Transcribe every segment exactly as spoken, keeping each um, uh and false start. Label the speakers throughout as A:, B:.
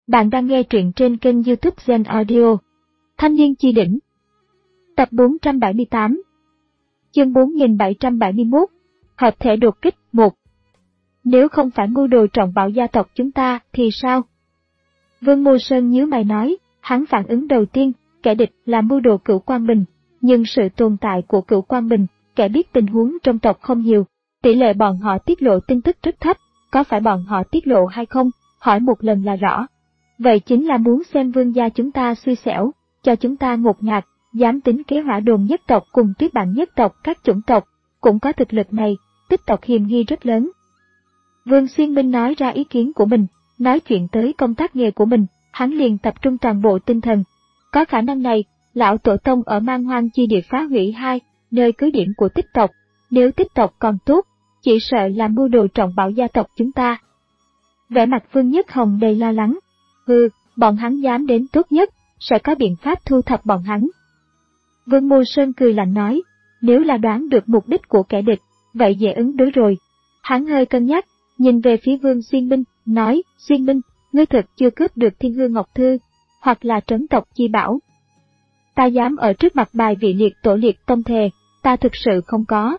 A: Bạn đang nghe truyện trên kênh YouTube Zen Audio. Thanh niên chi đỉnh. Tập bốn trăm bảy mươi tám. Chương bốn nghìn bảy trăm bảy mươi mốt. Hợp thể đột kích một. Nếu không phải mưu đồ trọng bạo gia tộc chúng ta thì sao? Vương Mô Sơn nhíu mày nói, hắn phản ứng đầu tiên, kẻ địch là mưu đồ Cửu Quang Bình, nhưng sự tồn tại của Cửu Quang Bình, kẻ biết tình huống trong tộc không nhiều, tỷ lệ bọn họ tiết lộ tin tức rất thấp, có phải bọn họ tiết lộ hay không, hỏi một lần là rõ. Vậy chính là muốn xem vương gia chúng ta xui xẻo, cho chúng ta ngột ngạt, dám tính kế hỏa đồn nhất tộc cùng tuyết bản nhất tộc các chủng tộc, cũng có thực lực này, tích tộc hiềm nghi rất lớn. Vương Xuyên Minh nói ra ý kiến của mình, nói chuyện tới công tác nghề của mình, hắn liền tập trung toàn bộ tinh thần. Có khả năng này, lão tổ tông ở Man Hoang chi địa phá hủy hai, nơi cứ điểm của tích tộc, nếu tích tộc còn tốt, chỉ sợ là mưu đồ trọng bạo gia tộc chúng ta. Vẻ mặt Vương Nhất Hồng đầy lo lắng. Hừ, bọn hắn dám đến tốt nhất, sẽ có biện pháp thu thập bọn hắn. Vương Mô Sơn cười lạnh nói, nếu là đoán được mục đích của kẻ địch, vậy dễ ứng đối rồi. Hắn hơi cân nhắc, nhìn về phía Vương Xuyên Minh, nói, Xuyên Minh, ngươi thực chưa cướp được Thiên Hương Ngọc Thư, hoặc là trấn tộc chi bảo. Ta dám ở trước mặt bài vị liệt tổ liệt tông thề, ta thực sự không có.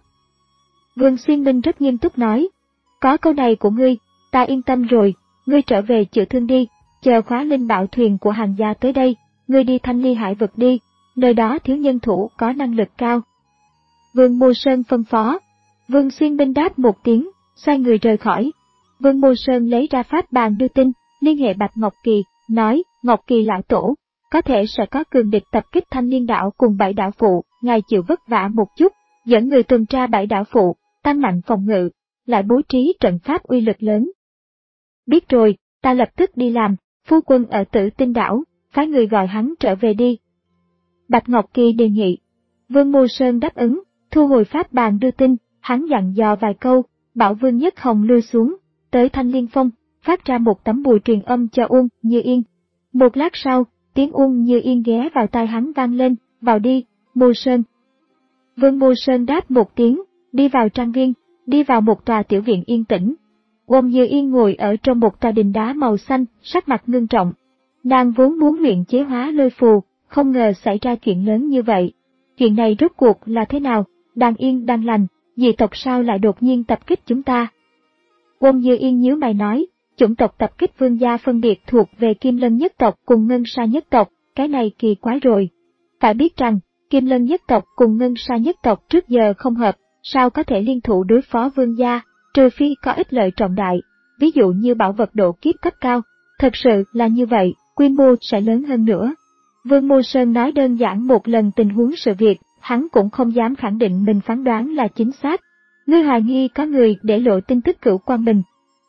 A: Vương Xuyên Minh rất nghiêm túc nói, có câu này của ngươi, ta yên tâm rồi, ngươi trở về chữa thương đi. Chờ khóa linh bảo thuyền của hàng gia tới đây, ngươi đi Thanh Ly Hải vực đi, nơi đó thiếu nhân thủ có năng lực cao. Vương Mô Sơn phân phó. Vương Xuyên Minh đáp một tiếng, xoay người rời khỏi. Vương Mô Sơn lấy ra pháp bàn đưa tin, liên hệ Bạch Ngọc Kỳ, nói, Ngọc Kỳ lão tổ, có thể sẽ có cường địch tập kích Thanh Liên đảo cùng bảy đảo phụ, ngài chịu vất vả một chút, dẫn người tuần tra bảy đảo phụ, tăng mạnh phòng ngự, lại bố trí trận pháp uy lực lớn. Biết rồi, ta lập tức đi làm. Phu quân ở Tử Tinh đảo, phái người gọi hắn trở về đi. Bạch Ngọc Kỳ đề nghị. Vương Mô Sơn đáp ứng, thu hồi pháp bàn đưa tin, hắn dặn dò vài câu, bảo Vương Nhất Hồng lui xuống, tới Thanh Liên Phong, phát ra một tấm bùa truyền âm cho Uông Như Yên. Một lát sau, tiếng Uông Như Yên ghé vào tai hắn vang lên, vào đi, Mô Sơn. Vương Mô Sơn đáp một tiếng, đi vào trang viên, đi vào một tòa tiểu viện yên tĩnh. Uông Như Yên ngồi ở trong một tòa đình đá màu xanh, sắc mặt ngưng trọng. Nàng vốn muốn luyện chế hóa lôi phù, không ngờ xảy ra chuyện lớn như vậy. Chuyện này rốt cuộc là thế nào? Đang yên đang lành, dị tộc sao lại đột nhiên tập kích chúng ta? Uông Như Yên nhíu mày nói, chủng tộc tập kích vương gia phân biệt thuộc về Kim Lân nhất tộc cùng Ngân Sa nhất tộc, cái này kỳ quái rồi. Phải biết rằng, Kim Lân nhất tộc cùng Ngân Sa nhất tộc trước giờ không hợp, sao có thể liên thủ đối phó vương gia? Trừ phi có ích lợi trọng đại, ví dụ như bảo vật độ kiếp cấp cao, thật sự là như vậy, quy mô sẽ lớn hơn nữa. Vương Mô Sơn nói đơn giản một lần tình huống sự việc, hắn cũng không dám khẳng định mình phán đoán là chính xác. Ngươi hoài nghi có người để lộ tin tức Cửu Quang Bình.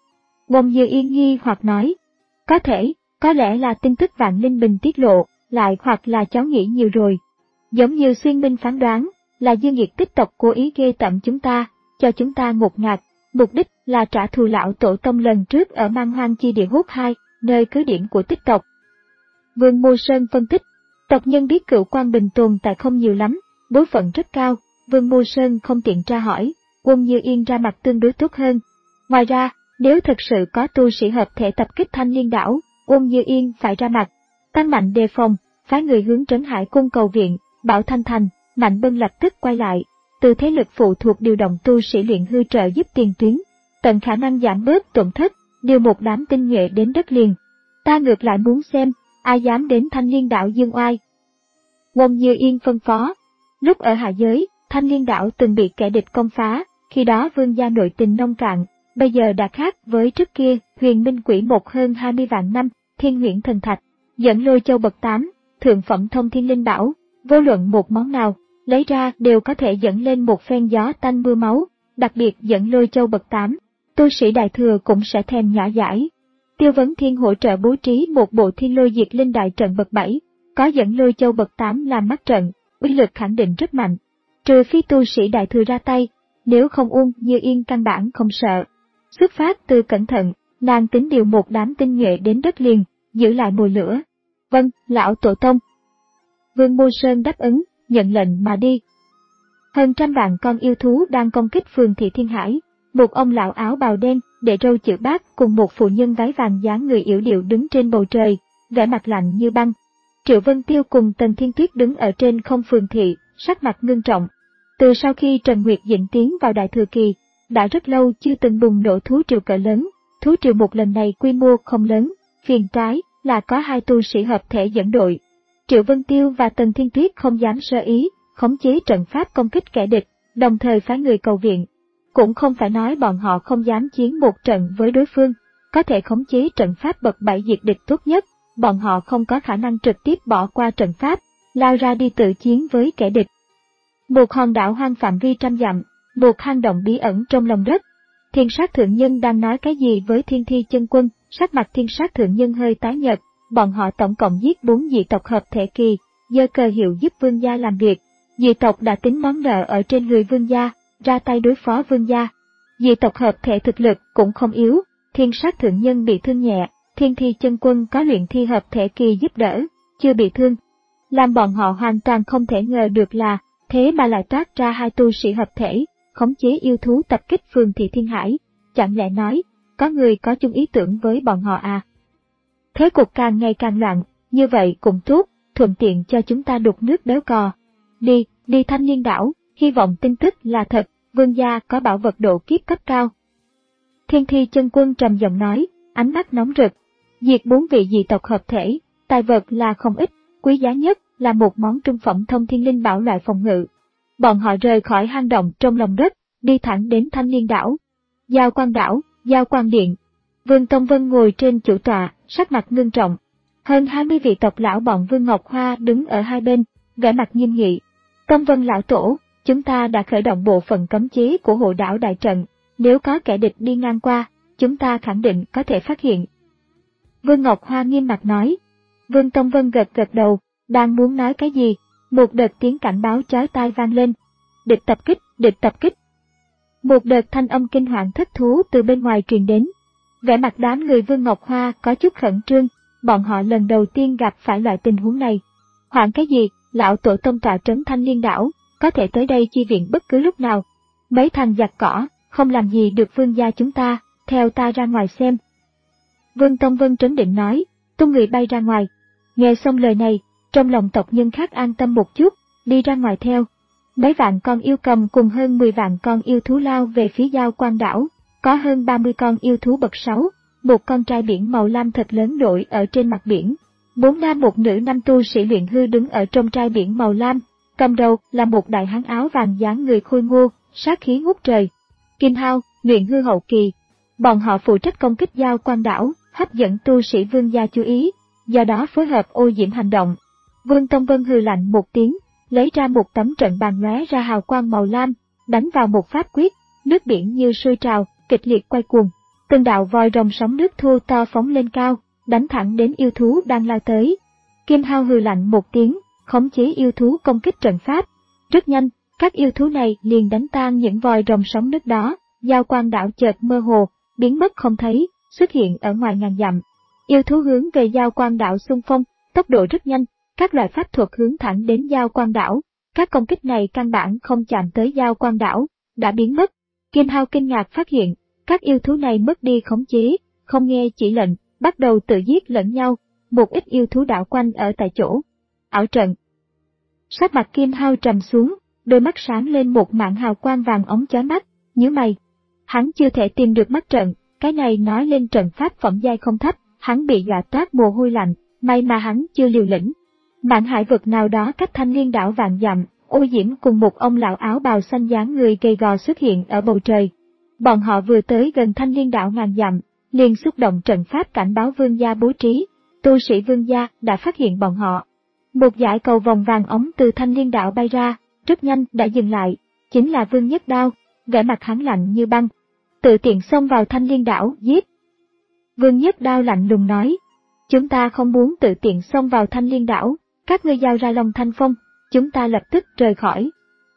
A: Uông Như Yên nghi hoặc nói, có thể, có lẽ là tin tức Vạn Linh Bình tiết lộ, lại hoặc là cháu nghĩ nhiều rồi. Giống như Xuyên Minh phán đoán, là Dương Nhiệt tích tộc cố ý ghê tởm chúng ta, cho chúng ta ngột ngạt. Mục đích là trả thù lão tổ tông lần trước ở Man Hoang chi địa hút hai, nơi cứ điểm của tích tộc. Vương Mô Sơn phân tích, tộc nhân biết Cửu Quang Bình tồn tại không nhiều lắm, bối phận rất cao, Vương Mô Sơn không tiện tra hỏi, Uông Như Yên ra mặt tương đối tốt hơn. Ngoài ra, nếu thực sự có tu sĩ hợp thể tập kích Thanh Liên đảo, Uông Như Yên phải ra mặt, tăng mạnh đề phòng, phái người hướng Trấn Hải cung cầu viện, bảo Thanh Thành, Mạnh Bân lập tức quay lại. Từ thế lực phụ thuộc điều động tu sĩ luyện hư trợ giúp tiền tuyến, tận khả năng giảm bớt tổn thất, điều một đám tinh nhuệ đến đất liền. Ta ngược lại muốn xem, ai dám đến Thanh Liên đảo dương oai. Uông Như Yên phân phó, lúc ở hạ giới, Thanh Liên đảo từng bị kẻ địch công phá, khi đó vương gia nội tình nông cạn, bây giờ đã khác với trước kia, huyền minh quỷ một hơn hai mươi vạn năm, thiên huyễn thần thạch, dẫn lôi châu bậc tám, thượng phẩm thông thiên linh bảo, vô luận một món nào. Lấy ra đều có thể dẫn lên một phen gió tanh mưa máu, đặc biệt dẫn lôi châu bậc tám, tu sĩ đại thừa cũng sẽ thèm nhã giải. Tiêu Vấn Thiên hỗ trợ bố trí một bộ thiên lôi diệt linh đại trận bậc bảy, có dẫn lôi châu bậc tám làm mắt trận, uy lực khẳng định rất mạnh. Trừ phi tu sĩ đại thừa ra tay, nếu không Uông Như Yên căn bản không sợ. Xuất phát từ cẩn thận, nàng tính điều một đám tinh nhuệ đến đất liền, giữ lại mồi lửa. Vâng, lão tổ tông. Vương Mô Sơn đáp ứng, nhận lệnh mà đi. Hơn trăm vạn con yêu thú đang công kích phường thị Thiên Hải, một ông lão áo bào đen, để râu chữ bát cùng một phụ nhân váy vàng dáng người yểu điệu đứng trên bầu trời, vẻ mặt lạnh như băng. Triệu Vân Tiêu cùng Tần Thiên Tuyết đứng ở trên không phường thị, sắc mặt ngưng trọng. Từ sau khi Trần Nguyệt Dĩnh tiến vào Đại Thừa Kỳ, đã rất lâu chưa từng bùng nổ thú triều cỡ lớn. Thú triều một lần này quy mô không lớn, phiền toái là có hai tu sĩ hợp thể dẫn đội. Triệu Vân Tiêu và Tần Thiên Tuyết không dám sơ ý, khống chế trận pháp công kích kẻ địch, đồng thời phái người cầu viện. Cũng không phải nói bọn họ không dám chiến một trận với đối phương, có thể khống chế trận pháp bậc bảy diệt địch tốt nhất, bọn họ không có khả năng trực tiếp bỏ qua trận pháp, lao ra đi tự chiến với kẻ địch. Một hòn đảo hoang phạm vi trăm dặm, một hang động bí ẩn trong lòng đất. Thiên sát thượng nhân đang nói cái gì với Thiên Thi chân quân, sắc mặt thiên sát thượng nhân hơi tái nhợt, bọn họ tổng cộng giết bốn dị tộc hợp thể kỳ, giơ cờ hiệu giúp vương gia làm việc. Dị tộc đã tính món nợ ở trên người vương gia, ra tay đối phó vương gia. Dị tộc hợp thể thực lực cũng không yếu, thiên sát thượng nhân bị thương nhẹ, Thiên Thi chân quân có luyện thi hợp thể kỳ giúp đỡ, chưa bị thương. Làm bọn họ hoàn toàn không thể ngờ được là, thế mà lại toát ra hai tu sĩ hợp thể, khống chế yêu thú tập kích phường thị Thiên Hải, chẳng lẽ nói, có người có chung ý tưởng với bọn họ à? Thế cục càng ngày càng loạn, như vậy cũng tốt, thuận tiện cho chúng ta đục nước béo cò. Đi, đi Thanh Liên đảo, hy vọng tin tức là thật, vương gia có bảo vật độ kiếp cấp cao. Thiên Thi chân quân trầm giọng nói, ánh mắt nóng rực. Diệt bốn vị dị tộc hợp thể, tài vật là không ít, quý giá nhất là một món trung phẩm thông thiên linh bảo loại phòng ngự. Bọn họ rời khỏi hang động trong lòng đất, đi thẳng đến Thanh Liên đảo. Giao Quan đảo, Giao Quan điện. Vương Tông Vân ngồi trên chủ tọa, sắc mặt ngưng trọng. Hơn hai mươi vị tộc lão bọn Vương Ngọc Hoa đứng ở hai bên, vẻ mặt nghiêm nghị. Tông Vân lão tổ, chúng ta đã khởi động bộ phận cấm chế của hộ đảo đại trận, nếu có kẻ địch đi ngang qua, chúng ta khẳng định có thể phát hiện. Vương Ngọc Hoa nghiêm mặt nói. Vương Tông Vân gật gật đầu, đang muốn nói cái gì, một đợt tiếng cảnh báo chói tai vang lên. Địch tập kích, địch tập kích. Một đợt thanh âm kinh hoàng thất thú từ bên ngoài truyền đến. Vẻ mặt đám người Vương Ngọc Hoa có chút khẩn trương, bọn họ lần đầu tiên gặp phải loại tình huống này. Hoảng cái gì, lão tổ tông tọa trấn Thanh Liên đảo, có thể tới đây chi viện bất cứ lúc nào. Mấy thằng giặc cỏ, không làm gì được vương gia chúng ta, theo ta ra ngoài xem. Vương Tông Vân trấn định nói, tung người bay ra ngoài. Nghe xong lời này, trong lòng tộc nhân khác an tâm một chút, đi ra ngoài theo. Mấy vạn con yêu cầm cùng hơn mười vạn con yêu thú lao về phía Giao Quan đảo, có hơn ba mươi con yêu thú bậc sáu, một con trai biển màu lam thật lớn nổi ở trên mặt biển. Bốn nam một nữ năm tu sĩ luyện hư đứng ở trong trai biển màu lam, cầm đầu là một đại hán áo vàng dáng người khôi ngô, sát khí ngút trời. Kim Hao, luyện hư hậu kỳ. Bọn họ phụ trách công kích Giao Quan đảo, hấp dẫn tu sĩ vương gia chú ý, do đó phối hợp ô diễm hành động. Vương Tông Vân hừ lạnh một tiếng, lấy ra một tấm trận bàn lóe ra hào quang màu lam, đánh vào một pháp quyết, nước biển như sôi trào, kịch liệt quay cuồng. Từng đạo vòi rồng sóng nước thô to phóng lên cao, đánh thẳng đến yêu thú đang lao tới. Kim Hao hừ lạnh một tiếng, khống chế yêu thú công kích trận pháp. Rất nhanh, các yêu thú này liền đánh tan những vòi rồng sóng nước đó, Giao Quan đảo chợt mơ hồ, biến mất không thấy, xuất hiện ở ngoài ngàn dặm. Yêu thú hướng về Giao Quan đảo xung phong, tốc độ rất nhanh, các loại pháp thuật hướng thẳng đến Giao Quan đảo. Các công kích này căn bản không chạm tới Giao Quan đảo, đã biến mất. Kim Hao kinh ngạc phát hiện, các yêu thú này mất đi khống chế, không nghe chỉ lệnh, bắt đầu tự giết lẫn nhau, một ít yêu thú đảo quanh ở tại chỗ. Ảo trận. Sắc mặt Kim Hao trầm xuống, đôi mắt sáng lên một mảng hào quang vàng óng chói mắt, nhíu mày. Hắn chưa thể tìm được mắt trận, cái này nói lên trận pháp phẩm giai không thấp, hắn bị dọa toát mồ hôi lạnh, may mà hắn chưa liều lĩnh. Mạn hải vực nào đó cách Thanh Liên đảo vạn dặm, Ô Diễm cùng một ông lão áo bào xanh dáng người gầy gò xuất hiện ở bầu trời. Bọn họ vừa tới gần Thanh Liên đảo ngàn dặm, liền xúc động trận pháp cảnh báo vương gia bố trí, tu sĩ vương gia đã phát hiện bọn họ. Một dải cầu vòng vàng ống từ Thanh Liên đảo bay ra, rất nhanh đã dừng lại, chính là Vương Nhất Đao, vẻ mặt hắn lạnh như băng. Tự tiện xông vào Thanh Liên đảo, giết. Vương Nhất Đao lạnh lùng nói, chúng ta không muốn tự tiện xông vào Thanh Liên đảo, các ngươi giao ra Long Thanh Phong, chúng ta lập tức rời khỏi.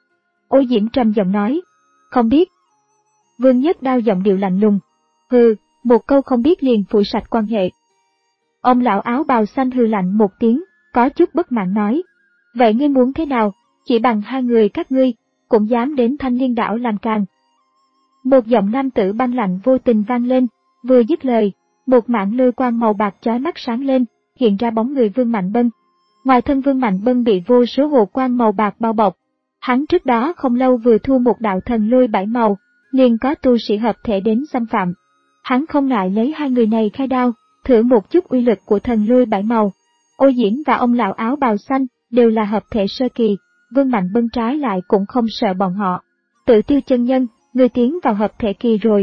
A: Ô Diễm trầm giọng nói, không biết. Vương Nhất Đao giọng điệu lạnh lùng, hừ, một câu không biết liền phủi sạch quan hệ. Ông lão áo bào xanh hừ lạnh một tiếng, có chút bất mãn nói, vậy ngươi muốn thế nào, chỉ bằng hai người các ngươi, cũng dám đến Thanh Liên đảo làm càn. Một giọng nam tử băng lạnh vô tình vang lên, vừa dứt lời, một mảng lôi quang màu bạc chói mắt sáng lên, hiện ra bóng người Vương Mạnh Bân. Ngoài thân Vương Mạnh Bân bị vô số hồ quang màu bạc bao bọc. Hắn trước đó không lâu vừa thu một đạo thần lôi bảy màu, liền có tu sĩ hợp thể đến xâm phạm. Hắn không ngại lấy hai người này khai đao, thử một chút uy lực của thần lôi bảy màu. Ô Diễm và ông lão áo bào xanh đều là hợp thể sơ kỳ, Vương Mạnh Bân trái lại cũng không sợ bọn họ. Tự Tiêu chân nhân, người tiến vào hợp thể kỳ rồi.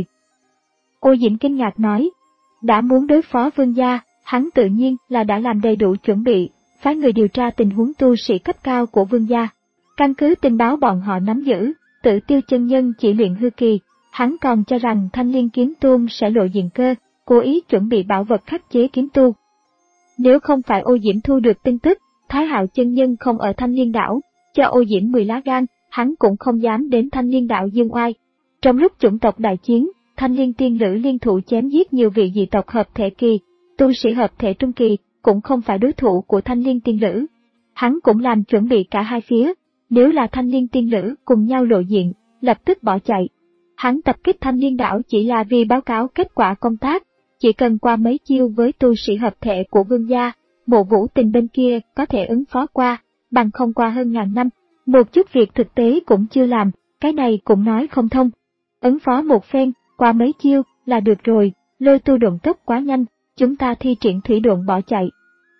A: Ô Diễm kinh ngạc nói, đã muốn đối phó Vương gia, hắn tự nhiên là đã làm đầy đủ chuẩn bị, phái người điều tra tình huống tu sĩ cấp cao của Vương gia. Căn cứ tình báo bọn họ nắm giữ, Tự Tiêu chân nhân chỉ luyện hư kỳ, hắn còn cho rằng Thanh Liên kiếm tôn sẽ lộ diện cơ, cố ý chuẩn bị bảo vật khắc chế kiếm tu. Nếu không phải Ô Diễm thu được tin tức, Thái Hạo chân nhân không ở Thanh Liên đảo, cho Ô Diễm mười lá gan, hắn cũng không dám đến Thanh Liên đảo dương oai. Trong lúc chủng tộc đại chiến, Thanh Liên tiên lữ liên thủ chém giết nhiều vị dị tộc hợp thể kỳ, tu sĩ hợp thể trung kỳ cũng không phải đối thủ của Thanh Liên tiên lữ. Hắn cũng làm chuẩn bị cả hai phía, nếu là Thanh Liên tiên lữ cùng nhau lộ diện, lập tức bỏ chạy. Hắn tập kích Thanh Liên đảo chỉ là vì báo cáo kết quả công tác, chỉ cần qua mấy chiêu với tu sĩ hợp thể của Vương gia, Mộ Vũ Tình bên kia có thể ứng phó qua, bằng không qua hơn ngàn năm, một chút việc thực tế cũng chưa làm, cái này cũng nói không thông. Ứng phó một phen, qua mấy chiêu là được rồi, lôi tu độn tốc quá nhanh, chúng ta thi triển thủy độn bỏ chạy.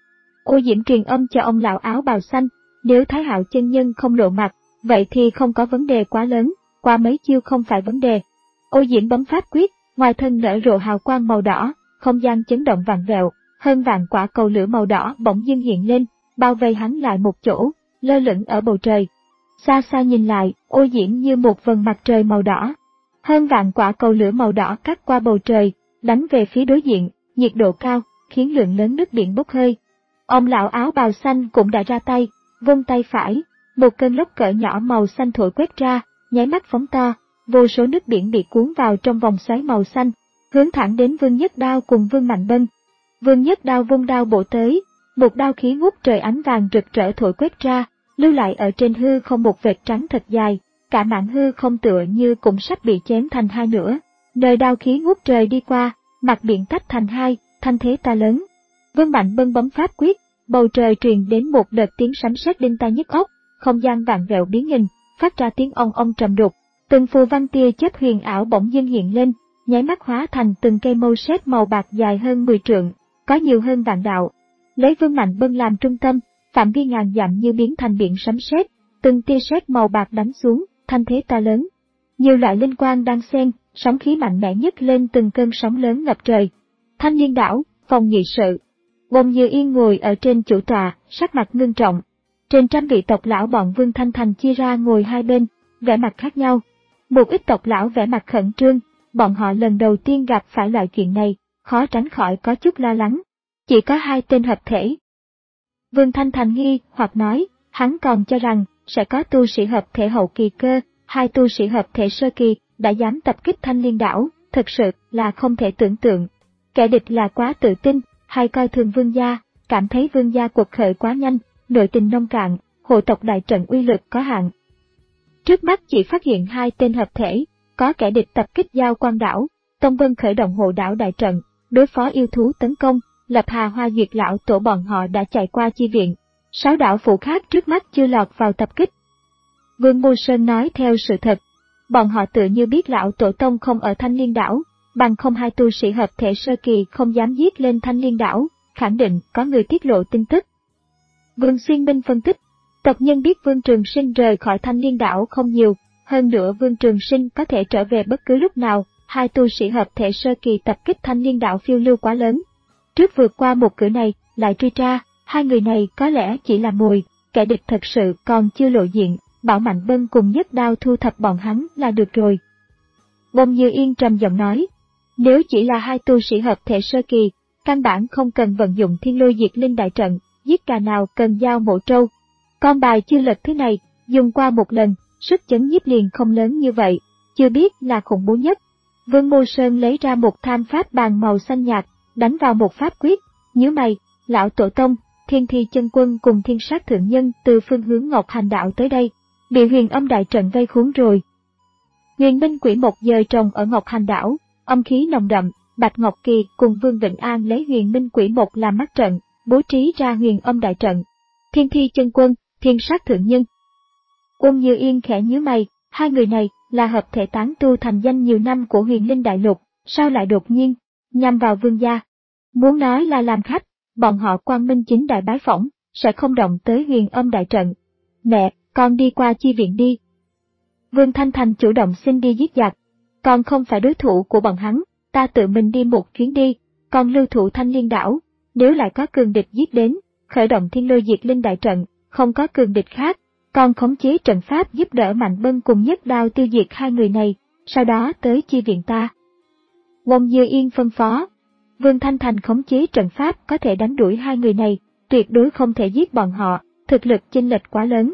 A: Ô Diễm truyền âm cho ông lão áo bào xanh, nếu Thái Hạo chân nhân không lộ mặt, vậy thì không có vấn đề quá lớn, qua mấy chiêu không phải vấn đề. Ô Diễm bấm pháp quyết, ngoài thân nở rộ hào quang màu đỏ, không gian chấn động vạn vẹo, hơn vạn quả cầu lửa màu đỏ bỗng dưng hiện lên, bao vây hắn lại một chỗ, lơ lửng ở bầu trời. Xa xa nhìn lại, Ô Diễm như một vầng mặt trời màu đỏ. Hơn vạn quả cầu lửa màu đỏ cắt qua bầu trời, đánh về phía đối diện, nhiệt độ cao, khiến lượng lớn nước biển bốc hơi. Ông lão áo bào xanh cũng đã ra tay, vung tay phải, một cơn lốc cỡ nhỏ màu xanh thổi quét ra, nháy mắt phóng to, vô số nước biển bị cuốn vào trong vòng xoáy màu xanh, hướng thẳng đến Vương Nhất Đao cùng Vương Mạnh Bân. Vương Nhất Đao vung đao bổ tới, một đao khí ngút trời ánh vàng rực rỡ thổi quét ra, lưu lại ở trên hư không một vệt trắng thật dài, cả mảng hư không tựa như cũng sắp bị chém thành hai nửa. Nơi đao khí ngút trời đi qua, mặt biển tách thành hai, thanh thế ta lớn. Vương Mạnh Bân bấm pháp quyết, bầu trời truyền đến một đợt tiếng sấm sét đinh tai nhức óc, không gian vạn vẹo biến hình, phát ra tiếng ong ong trầm đục. Từng phù văn tia chớp huyền ảo bỗng dưng hiện lên, nháy mắt hóa thành từng cây mâu sét màu bạc dài hơn mười trượng, có nhiều hơn vạn đạo. Lấy Vương Mạnh Bân làm trung tâm, phạm vi ngàn dặm như biến thành biển sấm sét, từng tia sét màu bạc đánh xuống, thanh thế to lớn. Nhiều loại linh quang đang xen, sóng khí mạnh mẽ nhất lên từng cơn sóng lớn ngập trời. Thanh Liên đảo, phòng nghị sự. Bồng Như Yên ngồi ở trên chủ tọa, sắc mặt ngưng trọng. Trên trăm vị tộc lão bọn Vương Thanh Thành chia ra ngồi hai bên, vẻ mặt khác nhau. Một ít tộc lão vẻ mặt khẩn trương, bọn họ lần đầu tiên gặp phải loại chuyện này, khó tránh khỏi có chút lo lắng. Chỉ có hai tên hợp thể. Vương Thanh Thành nghi hoặc nói, hắn còn cho rằng sẽ có tu sĩ hợp thể hậu kỳ cơ, hai tu sĩ hợp thể sơ kỳ đã dám tập kích Thanh Liên đảo, thực sự là không thể tưởng tượng. Kẻ địch là quá tự tin, hay coi thường Vương gia, cảm thấy Vương gia quật khởi quá nhanh, nội tình nông cạn, hộ tộc đại trận uy lực có hạn. Trước mắt chỉ phát hiện hai tên hợp thể, có kẻ địch tập kích Giao Quang đảo, Tông Vân khởi động hộ đảo đại trận, đối phó yêu thú tấn công, Lập Hà Hoa Duyệt lão tổ bọn họ đã chạy qua chi viện. Sáu đảo phụ khác trước mắt chưa lọt vào tập kích. Vương Mô Sơn nói theo sự thật, bọn họ tự như biết lão tổ tông không ở Thanh Liên đảo, bằng không hai tu sĩ hợp thể sơ kỳ không dám giết lên Thanh Liên đảo, khẳng định có người tiết lộ tin tức. Vương Xuyên Minh phân tích, tộc nhân biết Vương Trường Sinh rời khỏi Thanh Liên đảo không nhiều, hơn nữa Vương Trường Sinh có thể trở về bất cứ lúc nào, hai tu sĩ hợp thể sơ kỳ tập kích Thanh Liên đảo phiêu lưu quá lớn. Trước vượt qua một cửa này, lại truy tra, hai người này có lẽ chỉ là mồi, kẻ địch thật sự còn chưa lộ diện, bảo Mạnh Bân cùng Nhất Đao thu thập bọn hắn là được rồi. Bồng Như Yên trầm giọng nói, nếu chỉ là hai tu sĩ hợp thể sơ kỳ, căn bản không cần vận dụng Thiên Lôi Diệt Linh đại trận, giết cà nào cần giao mộ trâu. Con bài chưa lật thế này, dùng qua một lần, sức chấn nhiếp liền không lớn như vậy, chưa biết là khủng bố nhất. Vương Mô Sơn lấy ra một tham pháp bàn màu xanh nhạt, đánh vào một pháp quyết, nhíu mày, lão tổ tông, Thiên Thi chân quân cùng Thiên Sát thượng nhân từ phương hướng Ngọc Hành đạo tới đây, bị Huyền Âm đại trận vây khốn rồi. Huyền Minh Quỷ Mộc dời trồng ở Ngọc Hành Đảo, âm khí nồng đậm, Bạch Ngọc Kỳ cùng Vương Vĩnh An lấy Huyền Minh Quỷ Mộc làm mắt trận, bố trí ra Huyền Âm đại trận. Thiên Thi Chân Quân, Thiên Sát Thượng Nhân. Uông Như Yên khẽ nhíu mày, hai người này là hợp thể tán tu thành danh nhiều năm của Huyền Linh Đại Lục, sao lại đột nhiên nhằm vào Vương gia? Muốn nói là làm khách, bọn họ quang minh chính đại bái phỏng, sẽ không động tới Huyền Âm đại trận. Mẹ, con đi qua chi viện đi. Vương Thanh Thành chủ động xin đi giết giặc. Con không phải đối thủ của bọn hắn, ta tự mình đi một chuyến đi, con lưu thủ Thanh Liên đảo. Nếu lại có cường địch giết đến, khởi động Thiên Lôi Diệt Linh đại trận, không có cường địch khác, con khống chế trận pháp giúp đỡ Mạnh Bân cùng nhất đao tiêu diệt hai người này, sau đó tới chi viện ta. Uông Như Yên phân phó. Vương Thanh Thành khống chế trận pháp có thể đánh đuổi hai người này, tuyệt đối không thể giết bọn họ, thực lực chênh lệch quá lớn.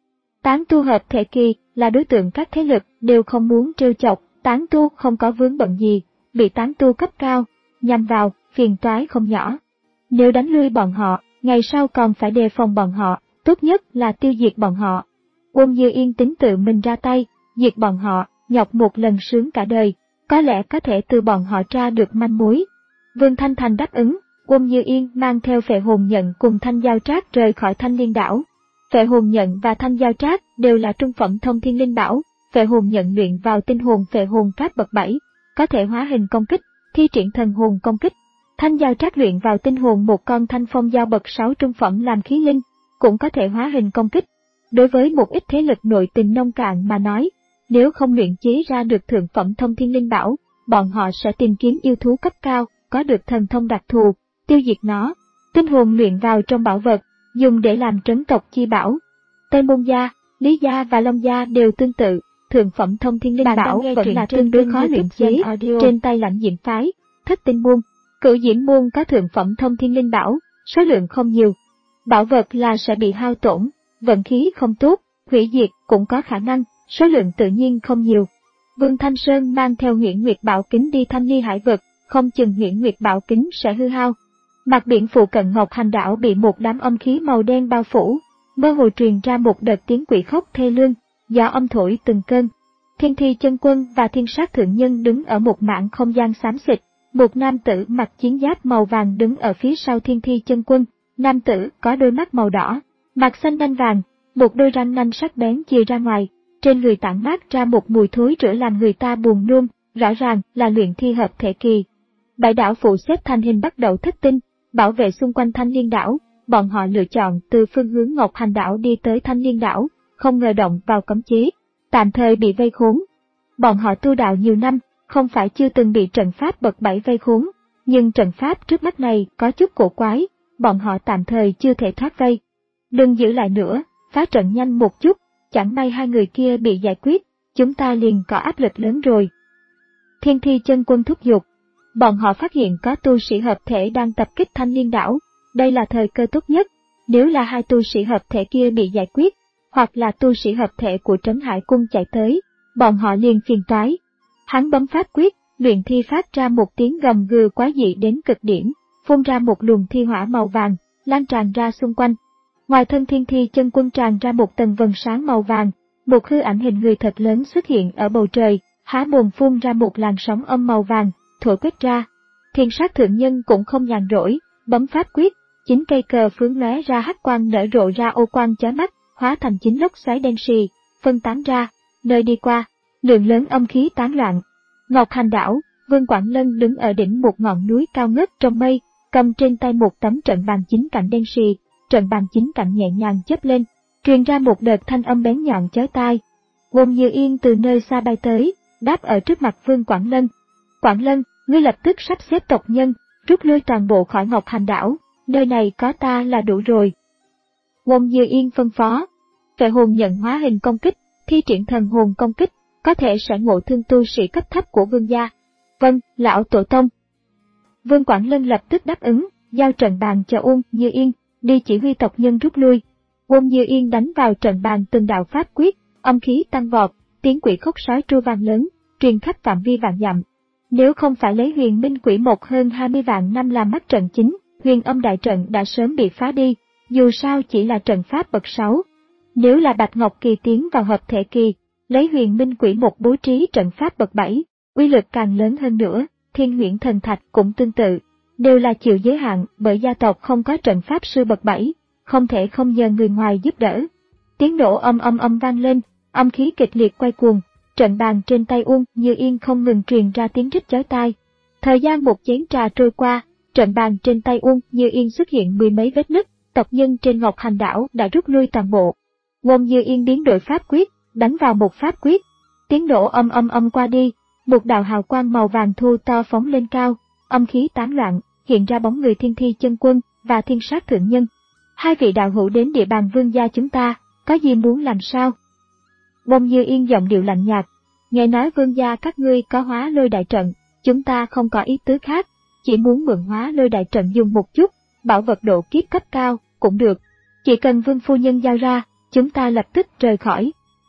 A: Tán tu hợp thể kỳ là đối tượng các thế lực đều không muốn trêu chọc, tán tu không có vướng bận gì, bị tán tu cấp cao nhằm vào, phiền toái không nhỏ. Nếu đánh lui bọn họ, ngày sau còn phải đề phòng bọn họ, tốt nhất là tiêu diệt bọn họ. Uông Như Yên tính tự mình ra tay, diệt bọn họ, nhọc một lần sướng cả đời, có lẽ có thể từ bọn họ tra được manh mối. Vương Thanh Thành đáp ứng, Uông Như Yên mang theo Phệ Hồn Nhận cùng Thanh Giao Trác rời khỏi Thanh Liên đảo. Phệ Hồn Nhận và Thanh Giao Trác đều là trung phẩm thông thiên linh bảo, Phệ Hồn Nhận luyện vào tinh hồn Phệ Hồn Pháp bậc bảy, có thể hóa hình công kích, thi triển thần hồn công kích. Thanh Giao Trác luyện vào tinh hồn một con thanh phong giao bậc sáu trung phẩm làm khí linh, cũng có thể hóa hình công kích. Đối với một ít thế lực nội tình nông cạn mà nói, nếu không luyện chế ra được thượng phẩm thông thiên linh bảo, bọn họ sẽ tìm kiếm yêu thú cấp cao, có được thần thông đặc thù, tiêu diệt nó. Tinh hồn luyện vào trong bảo vật, dùng để làm trấn tộc chi bảo. Tây Môn gia, Lý gia và Long gia đều tương tự, thượng phẩm thông thiên linh bảo vẫn là tương đối khó luyện chế. Trên tay Lãnh Diễm phái, Thất Tinh môn, Cửu Diễm môn có thượng phẩm thông thiên linh bảo, số lượng không nhiều. Bảo vật là sẽ bị hao tổn, vận khí không tốt, hủy diệt cũng có khả năng, số lượng tự nhiên không nhiều. Vương Thanh Sơn mang theo Huyễn Nguyệt Bảo Kính đi Thanh Ly Hải vực, không chừng Huyễn Nguyệt Bảo Kính sẽ hư hao. Mặt biển phụ cận Ngọc Hành đảo bị một đám âm khí màu đen bao phủ, mơ hồ truyền ra một đợt tiếng quỷ khóc thê lương, gió âm thổi từng cơn. Thiên Thi Chân Quân và Thiên Sát Thượng Nhân đứng ở một mảng không gian xám xịt, một nam tử mặc chiến giáp màu vàng đứng ở phía sau Thiên Thi Chân Quân. Nam tử có đôi mắt màu đỏ, mặt xanh nanh vàng, một đôi răng nanh sắc bén chia ra ngoài, trên người tản mát ra một mùi thối rữa làm người ta buồn nôn, rõ ràng là luyện thi hợp thể kỳ. Bảy đảo phụ xếp thành hình bắt đầu thất tinh, bảo vệ xung quanh Thanh Liên đảo, bọn họ lựa chọn từ phương hướng Ngọc Hành đảo đi tới Thanh Liên đảo, không ngờ động vào cấm chế, tạm thời bị vây khốn. Bọn họ tu đạo nhiều năm, không phải chưa từng bị trận pháp bậc bảy vây khốn, nhưng trận pháp trước mắt này có chút cổ quái, bọn họ tạm thời chưa thể thoát vây. Đừng giữ lại nữa, phá trận nhanh một chút, chẳng may hai người kia bị giải quyết, chúng ta liền có áp lực lớn rồi. Thiên Thi Chân Quân thúc giục. Bọn họ phát hiện có tu sĩ hợp thể đang tập kích Thanh Liên đảo, đây là thời cơ tốt nhất. Nếu là hai tu sĩ hợp thể kia bị giải quyết, hoặc là tu sĩ hợp thể của Trấn Hải Cung chạy tới, bọn họ liền phiền toái. Hắn bấm pháp quyết, luyện thi phát ra một tiếng gầm gừ quá dị đến cực điểm, phun ra một luồng thi hỏa màu vàng, lan tràn ra xung quanh. Ngoài thân Thiên Thi Chân Quân tràn ra một tầng vầng sáng màu vàng, một hư ảnh hình người thật lớn xuất hiện ở bầu trời, há mồm phun ra một làn sóng âm màu vàng, thổi quét ra. Thiên Sát Thượng Nhân cũng không nhàn rỗi, bấm pháp quyết, chín cây cờ phướng lóe ra hắc quang nở rộ ra ô quang chói mắt, hóa thành chín lốc xoáy đen xì, phân tán ra, nơi đi qua, lượng lớn âm khí tán loạn. Ngọc Hành đảo, Vương Quảng Lân đứng ở đỉnh một ngọn núi cao ngất trong mây, cầm trên tay một tấm trận bàn chín cạnh đen xì, trận bàn chín cạnh nhẹ nhàng chớp lên, truyền ra một đợt thanh âm bén nhọn chói tai. Uông Như Yên từ nơi xa bay tới, đáp ở trước mặt Vương Quảng Lân. Quảng Lân, ngươi lập tức sắp xếp tộc nhân, rút lui toàn bộ khỏi Ngọc Hành đảo, nơi này có ta là đủ rồi. Uông Như Yên phân phó. Phệ hồn nhận hóa hình công kích, thi triển thần hồn công kích, có thể sẽ ngộ thương tu sĩ cấp thấp của vương gia. Vâng, lão tổ tông. Vương Quảng Lân lập tức đáp ứng, giao trận bàn cho Uông Như Yên, đi chỉ huy tộc nhân rút lui. Uông Như Yên đánh vào trận bàn từng đạo pháp quyết, âm khí tăng vọt, tiếng quỷ khóc sói tru vang lớn, truyền khắp phạm vi vạn dặm. Nếu không phải lấy Huyền Minh Quỷ Mộc hơn hai mươi vạn năm làm mắt trận chính, Huyền Âm đại trận đã sớm bị phá đi, dù sao chỉ là trận pháp bậc sáu. Nếu là Bạch Ngọc Kỳ tiến vào hợp thể kỳ, lấy huyền minh quỷ một bố trí trận pháp bậc bảy, uy lực càng lớn hơn nữa. Thiên huyễn thần thạch cũng tương tự, đều là chịu giới hạn bởi gia tộc không có trận pháp sư bậc bảy, không thể không nhờ người ngoài giúp đỡ. Tiếng nổ âm âm âm vang lên, âm khí kịch liệt quay cuồng, trận bàn trên tay Uông Như Yên không ngừng truyền ra tiếng rít chói tai. Thời gian một chén trà trôi qua, trận bàn trên tay Uông Như Yên xuất hiện mười mấy vết nứt, tộc nhân trên Ngọc Hành Đảo đã rút lui toàn bộ. Uông Như Yên biến đổi pháp quyết, đánh vào một pháp quyết. Tiếng nổ âm âm âm qua đi, một đạo hào quang màu vàng thu to phóng lên cao, âm khí tán loạn, hiện ra bóng người Thiên Thi Chân Quân và Thiên Sát Thượng Nhân. Hai vị đạo hữu đến địa bàn vương gia chúng ta, có gì muốn làm sao? Uông Như Yên giọng điệu lạnh nhạt, nghe nói vương gia các ngươi có hóa lôi đại trận, chúng ta không có ý tứ khác, chỉ muốn mượn hóa lôi đại trận dùng một chút, bảo vật độ kiếp cấp cao, cũng được. Chỉ cần vương phu nhân giao ra, chúng ta lập tức rời khỏi.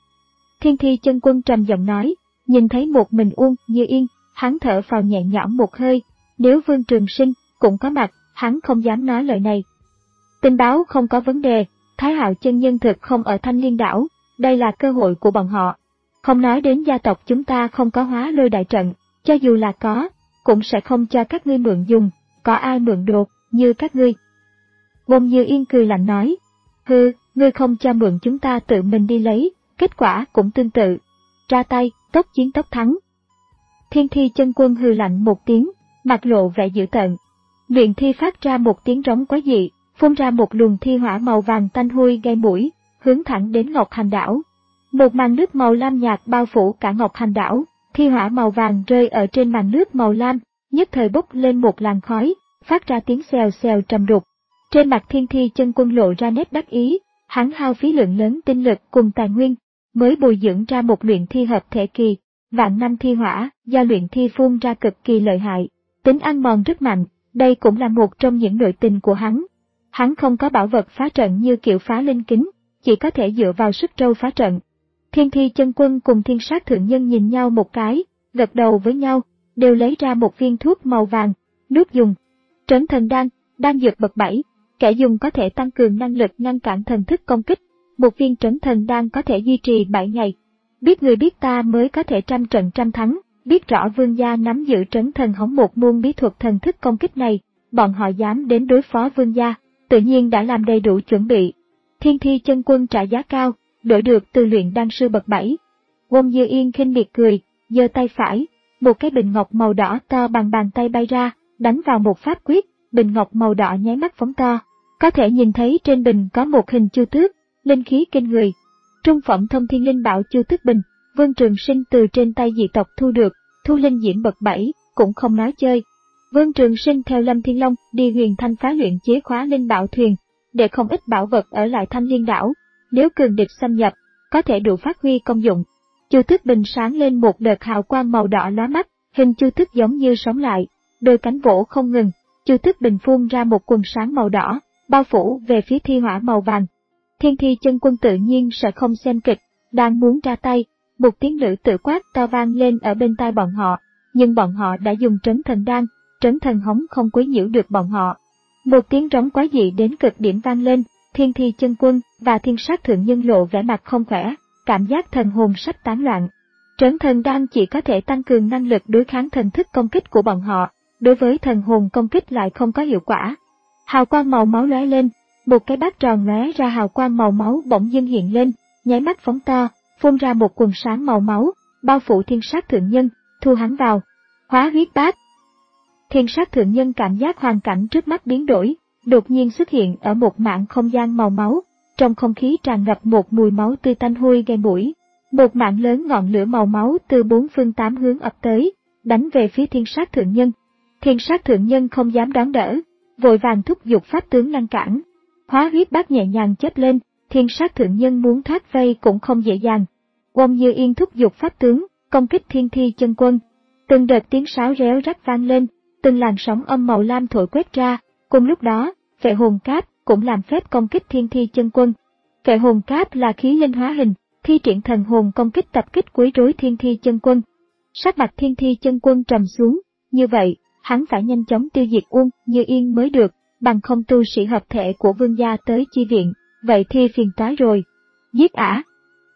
A: Thiên Thi Chân Quân trầm giọng nói, nhìn thấy một mình Uông Như Yên, hắn thở phào nhẹ nhõm một hơi, nếu Vương Trường Sinh cũng có mặt, hắn không dám nói lời này. Tình báo không có vấn đề, Thái Hạo chân nhân thực không ở Thanh Liên đảo, đây là cơ hội của bọn họ. Không nói đến gia tộc chúng ta không có hóa lôi đại trận, cho dù là có, cũng sẽ không cho các ngươi mượn dùng, có ai mượn đồ, như các ngươi. Uông Như Yên cười lạnh nói, hừ, ngươi không cho mượn chúng ta tự mình đi lấy, kết quả cũng tương tự. Ra tay, tốc chiến tốc thắng. Thiên Thi Chân Quân hừ lạnh một tiếng, mặt lộ vẻ dữ tợn. Luyện thi phát ra một tiếng rống quái dị, phun ra một luồng thi hỏa màu vàng tanh hôi gây mũi, hướng thẳng đến Ngọc Hành Đảo. Một màn nước màu lam nhạt bao phủ cả Ngọc Hành Đảo, thi hỏa màu vàng rơi ở trên màn nước màu lam, nhất thời bốc lên một làn khói, phát ra tiếng xèo xèo trầm đục. Trên mặt Thiên Thi Chân Quân lộ ra nét đắc ý, hắn hao phí lượng lớn tinh lực cùng tài nguyên, mới bồi dưỡng ra một luyện thi hợp thể kỳ, vạn năm thi hỏa, do luyện thi phun ra cực kỳ lợi hại, tính ăn mòn rất mạnh, đây cũng là một trong những nội tình của hắn. Hắn không có bảo vật phá trận như kiểu phá linh kính, chỉ có thể dựa vào sức trâu phá trận. Thiên Thi Chân Quân cùng Thiên Sát Thượng Nhân nhìn nhau một cái, gật đầu với nhau, đều lấy ra một viên thuốc màu vàng, nuốt dùng. Trấn thần đan, đan dược bậc bảy, kẻ dùng có thể tăng cường năng lực ngăn cản thần thức công kích. Một viên trấn thần đan có thể duy trì bảy ngày. Biết người biết ta mới có thể trăm trận trăm thắng, biết rõ vương gia nắm giữ trấn thần hống một môn bí thuật thần thức công kích này, bọn họ dám đến đối phó vương gia, tự nhiên đã làm đầy đủ chuẩn bị. Thiên Thi Chân Quân trả giá cao, đổi được từ luyện đan sư bậc bảy. Uông Như Yên khinh miệt cười, giơ tay phải, một cái bình ngọc màu đỏ to bằng bàn tay bay ra, đánh vào một pháp quyết, bình ngọc màu đỏ nháy mắt phóng to, có thể nhìn thấy trên bình có một hình chu tước, linh khí kinh người. Trung phẩm thông thiên linh bảo chu tước bình, Vương Trường Sinh từ trên tay dị tộc thu được, thu linh diễm bậc bảy, cũng không nói chơi. Vương Trường Sinh theo Lâm Thiên Long đi Huyền Thanh phá luyện chế khóa linh bảo thuyền, để không ít bảo vật ở lại Thanh Liên đảo, nếu cường địch xâm nhập, có thể đủ phát huy công dụng. Chu tước bình sáng lên một đợt hào quang màu đỏ lóa mắt, hình chu tước giống như sống lại, đôi cánh vỗ không ngừng, chu tước bình phun ra một quần sáng màu đỏ, bao phủ về phía thi hỏa màu vàng. Thiên Thi Chân Quân tự nhiên sẽ không xem kịch, đang muốn ra tay, một tiếng lữ tự quát to vang lên ở bên tai bọn họ, nhưng bọn họ đã dùng trấn thần đan, trấn thần hống không quấy nhiễu được bọn họ. Một tiếng rống quái dị đến cực điểm vang lên, Thiên Thi Chân Quân và Thiên Sát Thượng Nhân lộ vẻ mặt không khỏe, cảm giác thần hồn sắp tán loạn. Trấn thần đan chỉ có thể tăng cường năng lực đối kháng thần thức công kích của bọn họ, đối với thần hồn công kích lại không có hiệu quả. Hào quang màu máu lóe lên, một cái bát tròn lóe ra hào quang màu máu bỗng dưng hiện lên, nháy mắt phóng to, phun ra một quần sáng màu máu, bao phủ Thiên Sát Thượng Nhân, thu hắn vào. Hóa huyết bát. Thiên Sát Thượng Nhân cảm giác hoàn cảnh trước mắt biến đổi, đột nhiên xuất hiện ở một mảng không gian màu máu, trong không khí tràn ngập một mùi máu tươi tanh hôi gây mũi. Một mảng lớn ngọn lửa màu máu từ bốn phương tám hướng ập tới, đánh về phía Thiên Sát Thượng Nhân. Thiên Sát Thượng Nhân không dám đón đỡ, vội vàng thúc giục pháp tướng ngăn cản. Hóa huyết bát nhẹ nhàng chớp lên, Thiên Sát Thượng Nhân muốn thoát vây cũng không dễ dàng. Uông Như Yên thúc giục pháp tướng, công kích Thiên Thi Chân Quân. Từng đợt tiếng sáo réo rắt vang lên, từng làn sóng âm màu lam thổi quét ra, cùng lúc đó, Phệ Hồn Cáp cũng làm phép công kích Thiên Thi Chân Quân. Phệ Hồn Cáp là khí linh hóa hình, thi triển thần hồn công kích tập kích quấy rối Thiên Thi Chân Quân. Sắc mặt Thiên Thi Chân Quân trầm xuống, như vậy, hắn phải nhanh chóng tiêu diệt Uông Như Yên mới được, bằng không tu sĩ hợp thể của vương gia tới chi viện, vậy thì phiền toái rồi. Giết ả!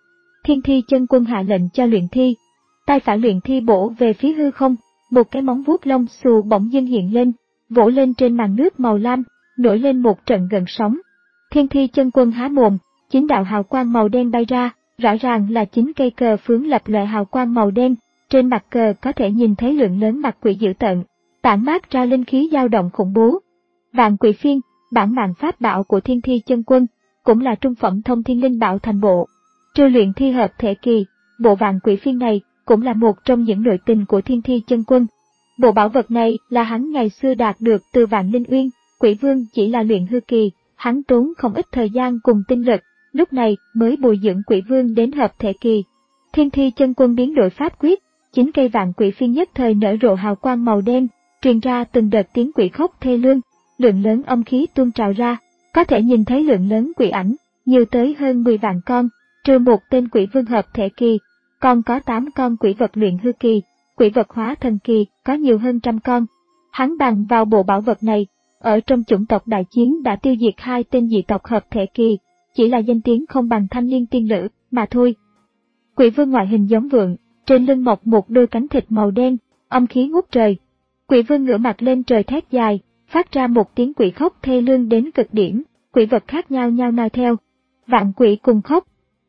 A: Thiên Thi Chân Quân hạ lệnh cho luyện thi. Tay phải luyện thi bổ về phía hư không, một cái móng vuốt lông xù bỗng dưng hiện lên, vỗ lên trên màn nước màu lam, nổi lên một trận gợn sóng. Thiên Thi Chân Quân há mồm, chín đạo hào quang màu đen bay ra, rõ ràng là chín cây cờ phướng lập loại hào quang màu đen, trên mặt cờ có thể nhìn thấy lượng lớn mặt quỷ dữ tợn, tản mát ra linh khí dao động khủng bố. Vạn Quỷ Phiên, bản mạng pháp bảo của Thiên Thi Chân Quân, cũng là trung phẩm thông thiên linh bảo thành bộ. Trừ luyện thi hợp thể kỳ, bộ Vạn Quỷ Phiên này cũng là một trong những nội tình của Thiên Thi Chân Quân. Bộ bảo vật này là hắn ngày xưa đạt được từ Vạn Linh Uyên, Quỷ Vương chỉ là luyện hư kỳ, hắn tốn không ít thời gian cùng tinh lực, lúc này mới bồi dưỡng Quỷ Vương đến hợp thể kỳ. Thiên Thi Chân Quân biến đổi pháp quyết, chín cây Vạn Quỷ Phiên nhất thời nở rộ hào quang màu đen, truyền ra từng đợt tiếng quỷ khóc thê lương, lượng lớn âm khí tuôn trào ra, có thể nhìn thấy lượng lớn quỷ ảnh, nhiều tới hơn mười vạn con, trừ một tên Quỷ Vương hợp thể kỳ, còn có tám con quỷ vật luyện hư kỳ, quỷ vật hóa thần kỳ có nhiều hơn trăm con. Hắn bằng vào bộ bảo vật này, ở trong chủng tộc đại chiến đã tiêu diệt hai tên dị tộc hợp thể kỳ, chỉ là danh tiếng không bằng Thanh Liên tiên nữ mà thôi. Quỷ Vương ngoại hình giống vượn, trên lưng mọc một đôi cánh thịt màu đen, âm khí ngút trời. Quỷ Vương ngửa mặt lên trời thét dài, phát ra một tiếng quỷ khóc thê lương đến cực điểm, quỷ vật khác nhau nhau nào theo. Vạn quỷ cùng khóc.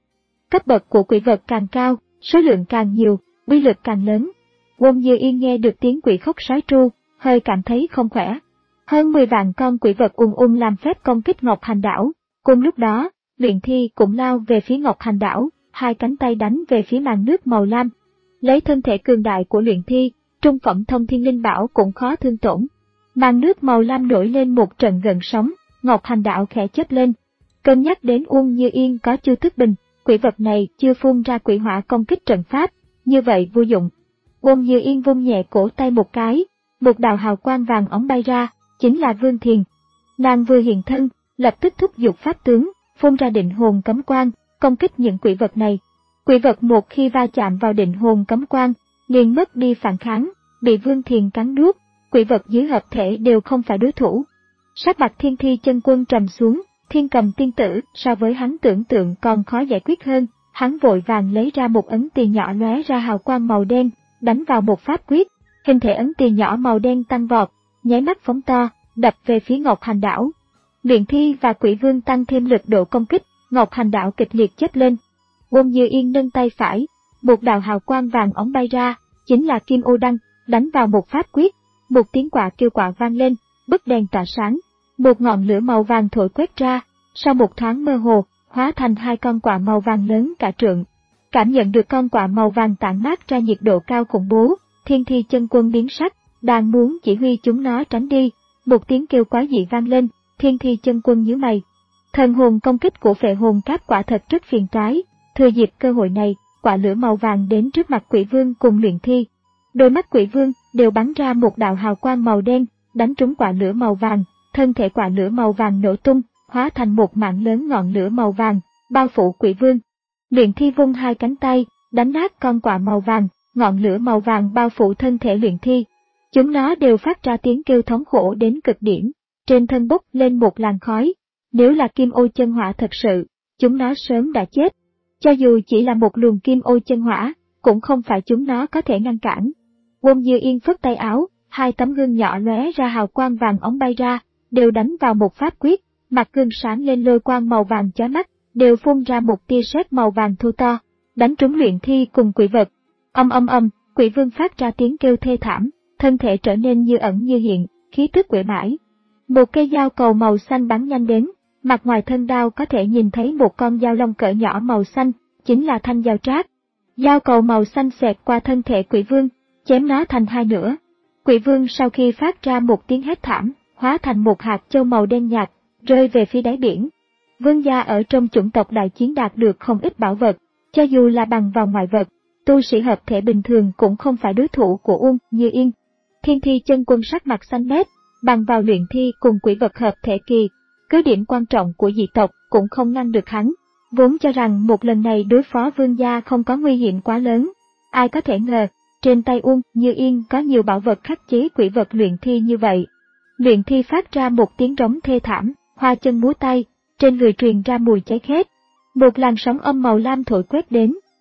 A: Cấp bậc của quỷ vật càng cao, số lượng càng nhiều, uy lực càng lớn. Wong Như Yên nghe được tiếng quỷ khóc sói tru, hơi cảm thấy không khỏe. Hơn mười vạn con quỷ vật ung ung làm phép công kích Ngọc Hành Đảo. Cùng lúc đó, luyện thi cũng lao về phía Ngọc Hành Đảo, hai cánh tay đánh về phía màn nước màu lam. Lấy thân thể cường đại của luyện thi, trung phẩm thông thiên linh bảo cũng khó thương tổn. Màn nước màu lam nổi lên một trận gợn sóng, Ngọc Hành Đảo khẽ chớp lên. Cân nhắc đến Uông Như Yên có Chu Tức Bình, quỷ vật này chưa phun ra quỷ hỏa công kích trận pháp, như vậy vô dụng. Uông Như Yên vung nhẹ cổ tay một cái, một đạo hào quang vàng óng bay ra, chính là Vương Thiền. Nàng vừa hiện thân, lập tức thúc giục pháp tướng, phun ra định hồn cấm quang, công kích những quỷ vật này. Quỷ vật một khi va chạm vào định hồn cấm quang, liền mất đi phản kháng, bị Vương Thiền cắn nuốt, quỷ vật dưới hợp thể đều không phải đối thủ. Sắc mặt Thiên Thi Chân Quân trầm xuống, Thiên Cầm tiên tử so với hắn tưởng tượng còn khó giải quyết hơn, hắn vội vàng lấy ra một ấn tiền nhỏ lóe ra hào quang màu đen, đánh vào một pháp quyết, hình thể ấn tiền nhỏ màu đen tăng vọt, nháy mắt phóng to, đập về phía Ngọc Hành Đảo. Luyện thi và Quỷ Vương tăng thêm lực độ công kích, Ngọc Hành Đảo kịch liệt chớp lên. Wong Như Yên nâng tay phải, một đạo hào quang vàng óng bay ra, chính là Kim Ô Đăng, đánh vào một pháp quyết, một tiếng quạ kêu quạ vang lên, bức đèn tỏa sáng, một ngọn lửa màu vàng thổi quét ra, sau một thoáng mơ hồ, hóa thành hai con quạ màu vàng lớn cả trượng. Cảm nhận được con quạ màu vàng tản mát ra nhiệt độ cao khủng bố, Thiên Thi Chân Quân biến sắc, đang muốn chỉ huy chúng nó tránh đi, một tiếng kêu quái dị vang lên, Thiên Thi Chân Quân nhíu mày. Thần hồn công kích của phệ hồn cáp quả thật rất phiền toái, thừa dịp cơ hội này, quả lửa màu vàng đến trước mặt Quỷ Vương cùng luyện thi. Đôi mắt Quỷ Vương đều bắn ra một đạo hào quang màu đen, đánh trúng quả lửa màu vàng, thân thể quả lửa màu vàng nổ tung, hóa thành một mảng lớn ngọn lửa màu vàng, bao phủ Quỷ Vương. Luyện thi vung hai cánh tay, đánh nát con quạ màu vàng, ngọn lửa màu vàng bao phủ thân thể luyện thi. Chúng nó đều phát ra tiếng kêu thống khổ đến cực điểm, trên thân bốc lên một làn khói. Nếu là kim ô chân hỏa thật sự, chúng nó sớm đã chết. Cho dù chỉ là một luồng kim ô chân hỏa, cũng không phải chúng nó có thể ngăn cản. Wong Như Yên phất tay áo, hai tấm gương nhỏ lóe ra hào quang vàng óng bay ra, đều đánh vào một pháp quyết, mặt gương sáng lên lôi quang màu vàng chói mắt, đều phun ra một tia sét màu vàng thu to, đánh trúng luyện thi cùng quỷ vật. Âm âm âm, Quỷ Vương phát ra tiếng kêu thê thảm, thân thể trở nên như ẩn như hiện, khí tức quỷ mãi. Một cây dao cầu màu xanh bắn nhanh đến, mặt ngoài thân đao có thể nhìn thấy một con dao long cỡ nhỏ màu xanh, chính là thanh dao trác. Dao cầu màu xanh xẹt qua thân thể Quỷ Vương, chém nó thành hai nửa. Quỷ Vương sau khi phát ra một tiếng hét thảm, hóa thành một hạt châu màu đen nhạt, rơi về phía đáy biển. Vương gia ở trong chủng tộc đại chiến đạt được không ít bảo vật, cho dù là bằng vào ngoại vật, tu sĩ hợp thể bình thường cũng không phải đối thủ của Uông Như Yên. Thiên Thi Chân Quân sắc mặt xanh mét, bằng vào luyện thi cùng quỷ vật hợp thể kỳ, cứ điểm quan trọng của dị tộc cũng không ngăn được hắn. Vốn cho rằng một lần này đối phó vương gia không có nguy hiểm quá lớn, ai có thể ngờ, trên tay Uông Như Yên có nhiều bảo vật khắc chế quỷ vật luyện thi như vậy. Luyện thi phát ra một tiếng rống thê thảm, hoa chân múa tay, trên người truyền ra mùi cháy khét. Một làn sóng âm màu lam thổi quét đến,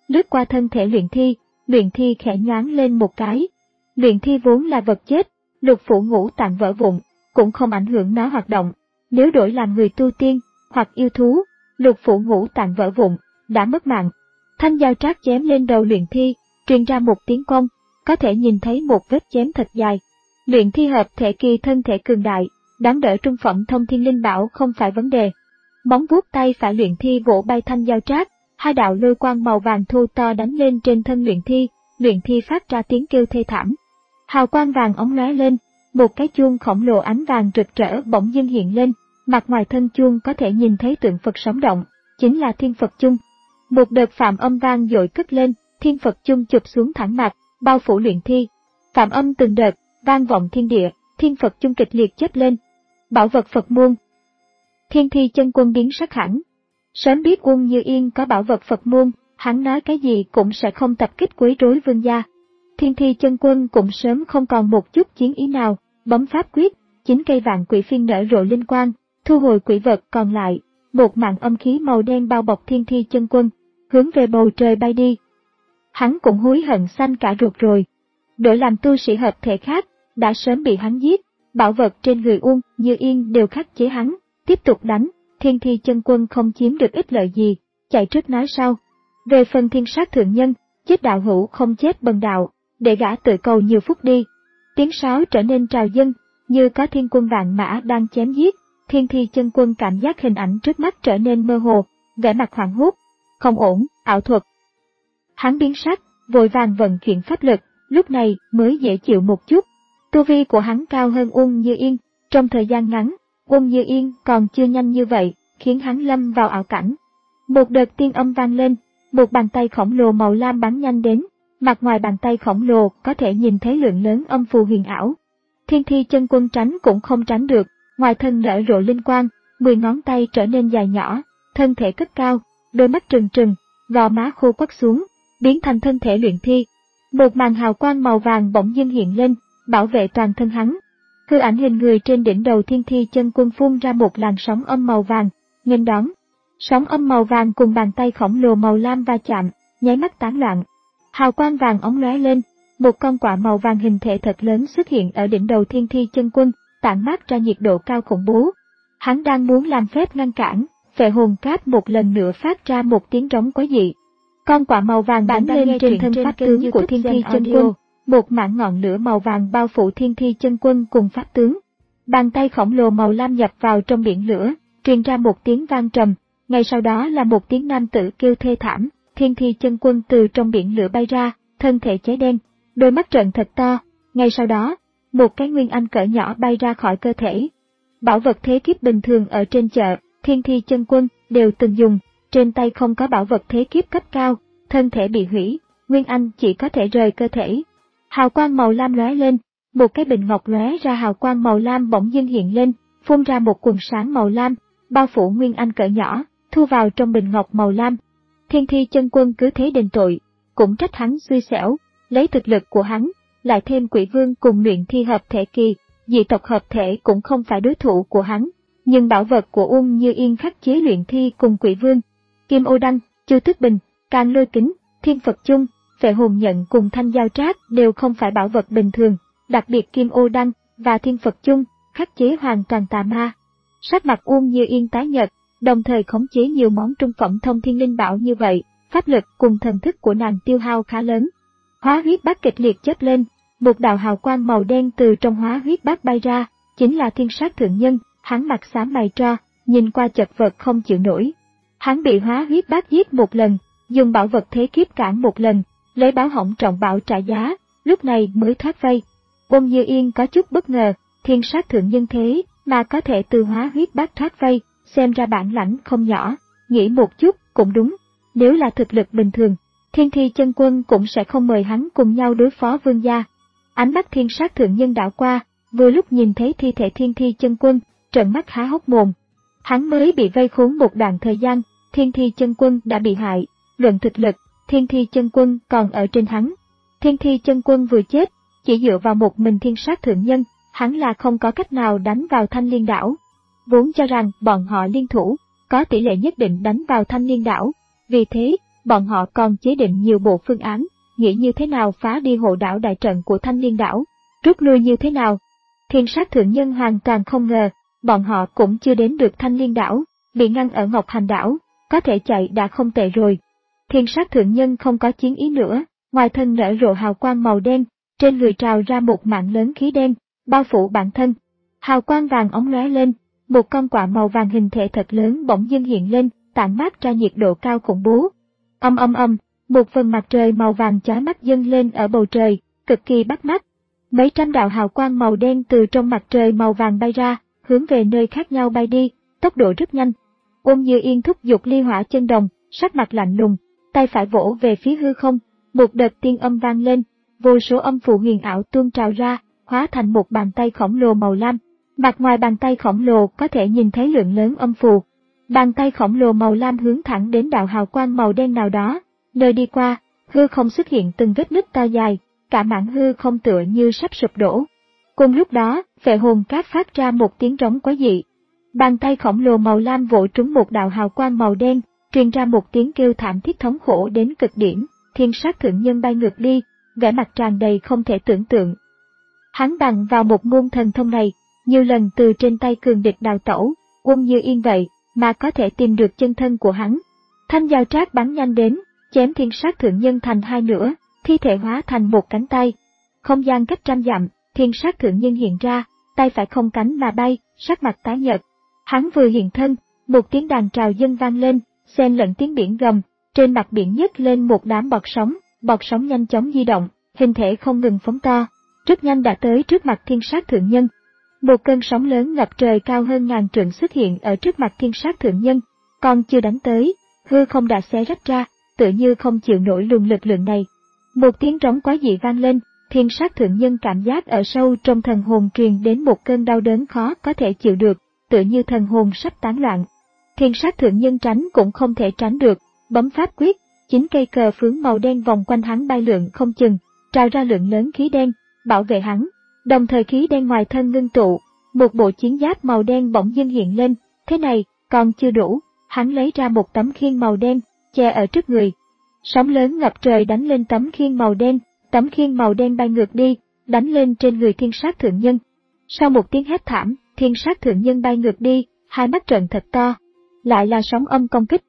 A: lướt qua thân thể luyện thi, luyện thi khẽ nhoáng lên một cái. Luyện thi vốn là vật chết, lục phủ ngũ tạng vỡ vụn, cũng không ảnh hưởng nó hoạt động. Nếu đổi làm người tu tiên, hoặc yêu thú, lục phủ ngũ tạng vỡ vụn, đã mất mạng. Thanh dao trác chém lên đầu luyện thi, truyền ra một tiếng cong, có thể nhìn thấy một vết chém thật dài. Luyện thi hợp thể kỳ thân thể cường đại, đáng đỡ trung phẩm thông thiên linh bảo không phải vấn đề. Móng vuốt tay phải luyện thi vỗ bay thanh dao trác, hai đạo lôi quang màu vàng thô to đánh lên trên thân luyện thi, luyện thi phát ra tiếng kêu thê thảm. Hào quang vàng óng lóe lên, một cái chuông khổng lồ ánh vàng rực rỡ bỗng dưng hiện lên, mặt ngoài thân chuông có thể nhìn thấy tượng Phật sống động, chính là Thiên Phật Chung. Một đợt phạm âm vang dội cất lên, Thiên Phật Chung chụp xuống thẳng mặt, bao phủ luyện thi. Phạm âm từng đợt, vang vọng thiên địa, Thiên Phật Chung kịch liệt chớp lên. Bảo vật Phật môn. Thiên Thi Chân Quân biến sắc hẳn. Sớm biết Uông Như Yên có bảo vật Phật môn, hắn nói cái gì cũng sẽ không tập kích quấy rối vương gia. Thiên Thi Chân Quân cũng sớm không còn một chút chiến ý nào, bấm pháp quyết, chín cây vạn quỷ phiên nở rộ linh quang, thu hồi quỷ vật còn lại, một màn âm khí màu đen bao bọc Thiên Thi Chân Quân, hướng về bầu trời bay đi. Hắn cũng hối hận xanh cả ruột rồi. Đổi làm tu sĩ hợp thể khác, đã sớm bị hắn giết, bảo vật trên người Uông Như Yên đều khắc chế hắn, tiếp tục đánh, Thiên Thi Chân Quân không chiếm được ích lợi gì, chạy trước nói sau. Về phần Thiên Sát Thượng Nhân, chết đạo hữu không chết bần đạo, để gã tự cầu nhiều phút đi. Tiếng sáo trở nên trào dâng, như có thiên quân vạn mã đang chém giết. Thiên Thi Chân Quân cảm giác hình ảnh trước mắt trở nên mơ hồ, vẻ mặt hoảng hốt. Không ổn, ảo thuật. Hắn biến sắc, vội vàng vận chuyển pháp lực, lúc này mới dễ chịu một chút. Tu vi của hắn cao hơn Uông Như Yên, trong thời gian ngắn, Uông Như Yên còn chưa nhanh như vậy, khiến hắn lâm vào ảo cảnh. Một đợt tiên âm vang lên, một bàn tay khổng lồ màu lam bắn nhanh đến, mặt ngoài bàn tay khổng lồ có thể nhìn thấy lượng lớn âm phù huyền ảo. Thiên Thi Chân Quân tránh cũng không tránh được, ngoài thân nở rộ linh quang, mười ngón tay trở nên dài nhỏ, thân thể cất cao, đôi mắt trừng trừng, gò má khô quắt xuống, biến thành thân thể luyện thi. Một màn hào quang màu vàng bỗng dưng hiện lên, bảo vệ toàn thân hắn. Hư ảnh hình người trên đỉnh đầu Thiên Thi Chân Quân phun ra một làn sóng âm màu vàng, nghênh đón. Sóng âm màu vàng cùng bàn tay khổng lồ màu lam va chạm, nháy mắt tán loạn. Hào quang vàng óng lóe lên, một con quạ màu vàng hình thể thật lớn xuất hiện ở đỉnh đầu Thiên Thi Chân Quân, tản mát ra nhiệt độ cao khủng bố. Hắn đang muốn làm phép ngăn cản, Phệ Hồn Cáp một lần nữa phát ra một tiếng rống quái dị. Con quạ màu vàng bắn lên trên thân pháp tướng của Thiên Thi Chân Quân, một mảng ngọn lửa màu vàng bao phủ Thiên Thi Chân Quân cùng pháp tướng. Bàn tay khổng lồ màu lam nhập vào trong biển lửa, truyền ra một tiếng vang trầm, ngay sau đó là một tiếng nam tử kêu thê thảm. Thiên Thi Chân Quân từ trong biển lửa bay ra, thân thể cháy đen, đôi mắt trợn thật to, ngay sau đó, một cái nguyên anh cỡ nhỏ bay ra khỏi cơ thể. Bảo vật thế kiếp bình thường ở trên chợ, Thiên Thi Chân Quân đều từng dùng, trên tay không có bảo vật thế kiếp cấp cao, thân thể bị hủy, nguyên anh chỉ có thể rời cơ thể. Hào quang màu lam lóe lên, một cái bình ngọc lóe ra hào quang màu lam bỗng dưng hiện lên, phun ra một quần sáng màu lam, bao phủ nguyên anh cỡ nhỏ, thu vào trong bình ngọc màu lam. Thiên Thi Chân Quân cứ thế đền tội, cũng trách hắn xui xẻo, lấy thực lực của hắn, lại thêm Quỷ Vương cùng luyện thi hợp thể kỳ, dị tộc hợp thể cũng không phải đối thủ của hắn, nhưng bảo vật của Uông Như Yên khắc chế luyện thi cùng Quỷ Vương. Kim Ô Đăng, Chu Tước Bình, Can Lôi Kính, Thiên Phật Chung, Phệ Hồn Nhận cùng Thanh Dao Trác đều không phải bảo vật bình thường, đặc biệt Kim Ô Đăng và Thiên Phật Chung khắc chế hoàn toàn tà ma. Sắc mặt Uông Như Yên tái nhợt, đồng thời khống chế nhiều món trung phẩm thông thiên linh bảo như vậy, pháp lực cùng thần thức của nàng tiêu hao khá lớn. Hóa huyết bát kịch liệt chớp lên, một đạo hào quang màu đen từ trong hóa huyết bát bay ra, chính là Thiên Sát Thượng Nhân, hắn mặt xám mày tro, nhìn qua chật vật không chịu nổi. Hắn bị hóa huyết bát giết một lần, dùng bảo vật thế kiếp cản một lần, lấy báo hỏng trọng bảo trả giá, lúc này mới thoát vây. Uông Như Yên có chút bất ngờ, Thiên Sát Thượng Nhân thế mà có thể từ hóa huyết bát thoát vây, xem ra bản lãnh không nhỏ, nghĩ một chút cũng đúng, nếu là thực lực bình thường, Thiên Thi Chân Quân cũng sẽ không mời hắn cùng nhau đối phó vương gia. Ánh mắt Thiên Sát Thượng Nhân đảo qua, vừa lúc nhìn thấy thi thể Thiên Thi Chân Quân, trợn mắt há hốc mồm. Hắn mới bị vây khốn một đoạn thời gian, Thiên Thi Chân Quân đã bị hại, luận thực lực, Thiên Thi Chân Quân còn ở trên hắn. Thiên Thi Chân Quân vừa chết, chỉ dựa vào một mình Thiên Sát Thượng Nhân, hắn là không có cách nào đánh vào Thanh Liên Đảo. Vốn cho rằng bọn họ liên thủ, có tỷ lệ nhất định đánh vào Thanh Liên Đảo, vì thế, bọn họ còn chế định nhiều bộ phương án, nghĩ như thế nào phá đi hộ đảo đại trận của Thanh Liên đảo, rút lui như thế nào. Thiên Sát thượng nhân hoàn toàn không ngờ, bọn họ cũng chưa đến được Thanh Liên đảo, bị ngăn ở Ngọc Hành đảo, có thể chạy đã không tệ rồi. Thiên Sát thượng nhân không có chiến ý nữa, ngoài thân nở rộ hào quang màu đen, trên người trào ra một mạng lớn khí đen, bao phủ bản thân. Hào quang vàng óng lóe lên, một con quạ màu vàng hình thể thật lớn bỗng dưng hiện lên, tản mát ra nhiệt độ cao khủng bố. Âm âm âm, một phần mặt trời màu vàng chói mắt dâng lên ở bầu trời, cực kỳ bắt mắt. Mấy trăm đạo hào quang màu đen từ trong mặt trời màu vàng bay ra, hướng về nơi khác nhau bay đi, tốc độ rất nhanh. Ôn Như Yên thúc giục ly hỏa chân đồng, sắc mặt lạnh lùng, tay phải vỗ về phía hư không, một đợt tiên âm vang lên, vô số âm phù huyền ảo tuôn trào ra, hóa thành một bàn tay khổng lồ màu lam. Mặt ngoài bàn tay khổng lồ có thể nhìn thấy lượng lớn âm phù. Bàn tay khổng lồ màu lam hướng thẳng đến đạo hào quang màu đen nào đó, nơi đi qua, hư không xuất hiện từng vết nứt to dài, cả mảng hư không tựa như sắp sụp đổ. Cùng lúc đó, Phệ Hồn Cát phát ra một tiếng rống quái dị. Bàn tay khổng lồ màu lam vỗ trúng một đạo hào quang màu đen, truyền ra một tiếng kêu thảm thiết thống khổ đến cực điểm. Thiên Sát thượng nhân bay ngược đi, vẻ mặt tràn đầy không thể tưởng tượng. Hắn bằng vào một môn thần thông này, nhiều lần từ trên tay cường địch đào tẩu, Ôn Như Yên vậy mà có thể tìm được chân thân của hắn. Thanh dao trác bắn nhanh đến, chém Thiên Sát thượng nhân thành hai nửa, thi thể hóa thành một cánh tay. Không gian cách trăm dặm, Thiên Sát thượng nhân hiện ra, tay phải không cánh mà bay, sắc mặt tái nhợt. Hắn vừa hiện thân, một tiếng đàn trào dâng vang lên, xen lẫn tiếng biển gầm, trên mặt biển nhấc lên một đám bọt sóng, bọt sóng nhanh chóng di động, hình thể không ngừng phóng to, rất nhanh đã tới trước mặt Thiên Sát thượng nhân. Một cơn sóng lớn ngập trời cao hơn ngàn trượng xuất hiện ở trước mặt Thiên Sát thượng nhân, còn chưa đánh tới, hư không đã xé rách ra, tựa như không chịu nổi luồng lực lượng này. Một tiếng trống quái dị vang lên, Thiên Sát thượng nhân cảm giác ở sâu trong thần hồn truyền đến một cơn đau đớn khó có thể chịu được, tựa như thần hồn sắp tán loạn. Thiên Sát thượng nhân tránh cũng không thể tránh được, bấm pháp quyết, chín cây cờ phướng màu đen vòng quanh hắn bay lượn không chừng, trào ra lượng lớn khí đen, bảo vệ hắn. Đồng thời khí đen ngoài thân ngưng tụ, một bộ chiến giáp màu đen bỗng dưng hiện lên, thế này, còn chưa đủ, hắn lấy ra một tấm khiên màu đen, che ở trước người. Sóng lớn ngập trời đánh lên tấm khiên màu đen, tấm khiên màu đen bay ngược đi, đánh lên trên người Thiên Sát thượng nhân. Sau một tiếng hét thảm, Thiên Sát thượng nhân bay ngược đi, hai mắt trợn thật to, lại là sóng âm công kích.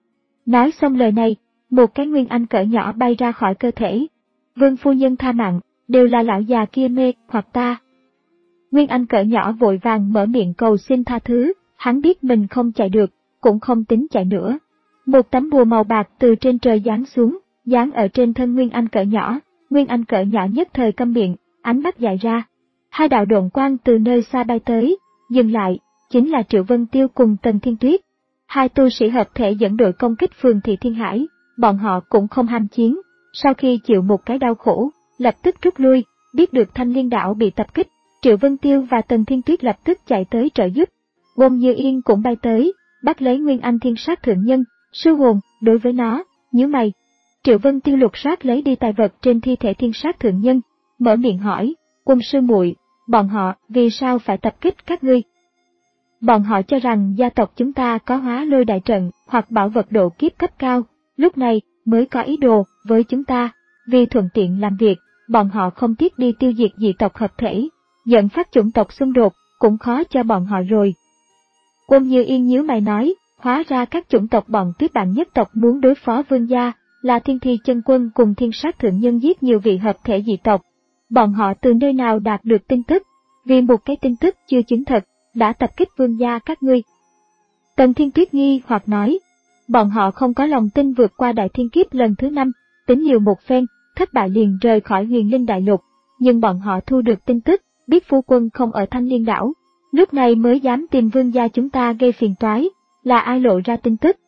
A: Nói xong lời này, một cái nguyên anh cỡ nhỏ bay ra khỏi cơ thể. Vương phu nhân tha mạng, đều là lão già kia mê hoặc ta. Nguyên anh cỡ nhỏ vội vàng mở miệng cầu xin tha thứ, hắn biết mình không chạy được, cũng không tính chạy nữa. Một tấm bùa màu bạc từ trên trời giáng xuống, giáng ở trên thân Nguyên anh cỡ nhỏ, Nguyên anh cỡ nhỏ nhất thời câm miệng, ánh mắt dại ra. Hai đạo độn quang từ nơi xa bay tới, dừng lại, chính là Triệu Vân Tiêu cùng Tần Thiên Tuyết. Hai tu sĩ hợp thể dẫn đội công kích phường Thị Thiên Hải, bọn họ cũng không ham chiến, sau khi chịu một cái đau khổ, lập tức rút lui, biết được Thanh Liên đảo bị tập kích, Triệu Vân Tiêu và Tần Thiên Tuyết lập tức chạy tới trợ giúp. Ôn Như Yên cũng bay tới, bắt lấy Nguyên Anh Thiên Sát thượng nhân, sư hồn, đối với nó, nhíu mày. Triệu Vân Tiêu lục soát lấy đi tài vật trên thi thể Thiên Sát thượng nhân, mở miệng hỏi, quân sư muội, bọn họ vì sao phải tập kích các ngươi? Bọn họ cho rằng gia tộc chúng ta có hóa lôi đại trận hoặc bảo vật độ kiếp cấp cao, lúc này mới có ý đồ với chúng ta, vì thuận tiện làm việc, bọn họ không tiếc đi tiêu diệt dị tộc hợp thể, dẫn phát chủng tộc xung đột, cũng khó cho bọn họ rồi. Ôn Như Yên nhíu mày nói, hóa ra các chủng tộc bọn tuyết bạn nhất tộc muốn đối phó vương gia, là Thiên Thi chân quân cùng Thiên Sát thượng nhân giết nhiều vị hợp thể dị tộc. Bọn họ từ nơi nào đạt được tin tức, vì một cái tin tức chưa chứng thật, đã tập kích vương gia các ngươi. Tần Thiên Tuyết nghi hoặc nói, bọn họ không có lòng tin vượt qua đại thiên kiếp lần thứ năm, tính liều một phen, thất bại liền rời khỏi Huyền Linh Đại Lục, nhưng bọn họ thu được tin tức, biết phu quân không ở Thanh Liên đảo, lúc này mới dám tìm vương gia chúng ta gây phiền toái, là ai lộ ra tin tức.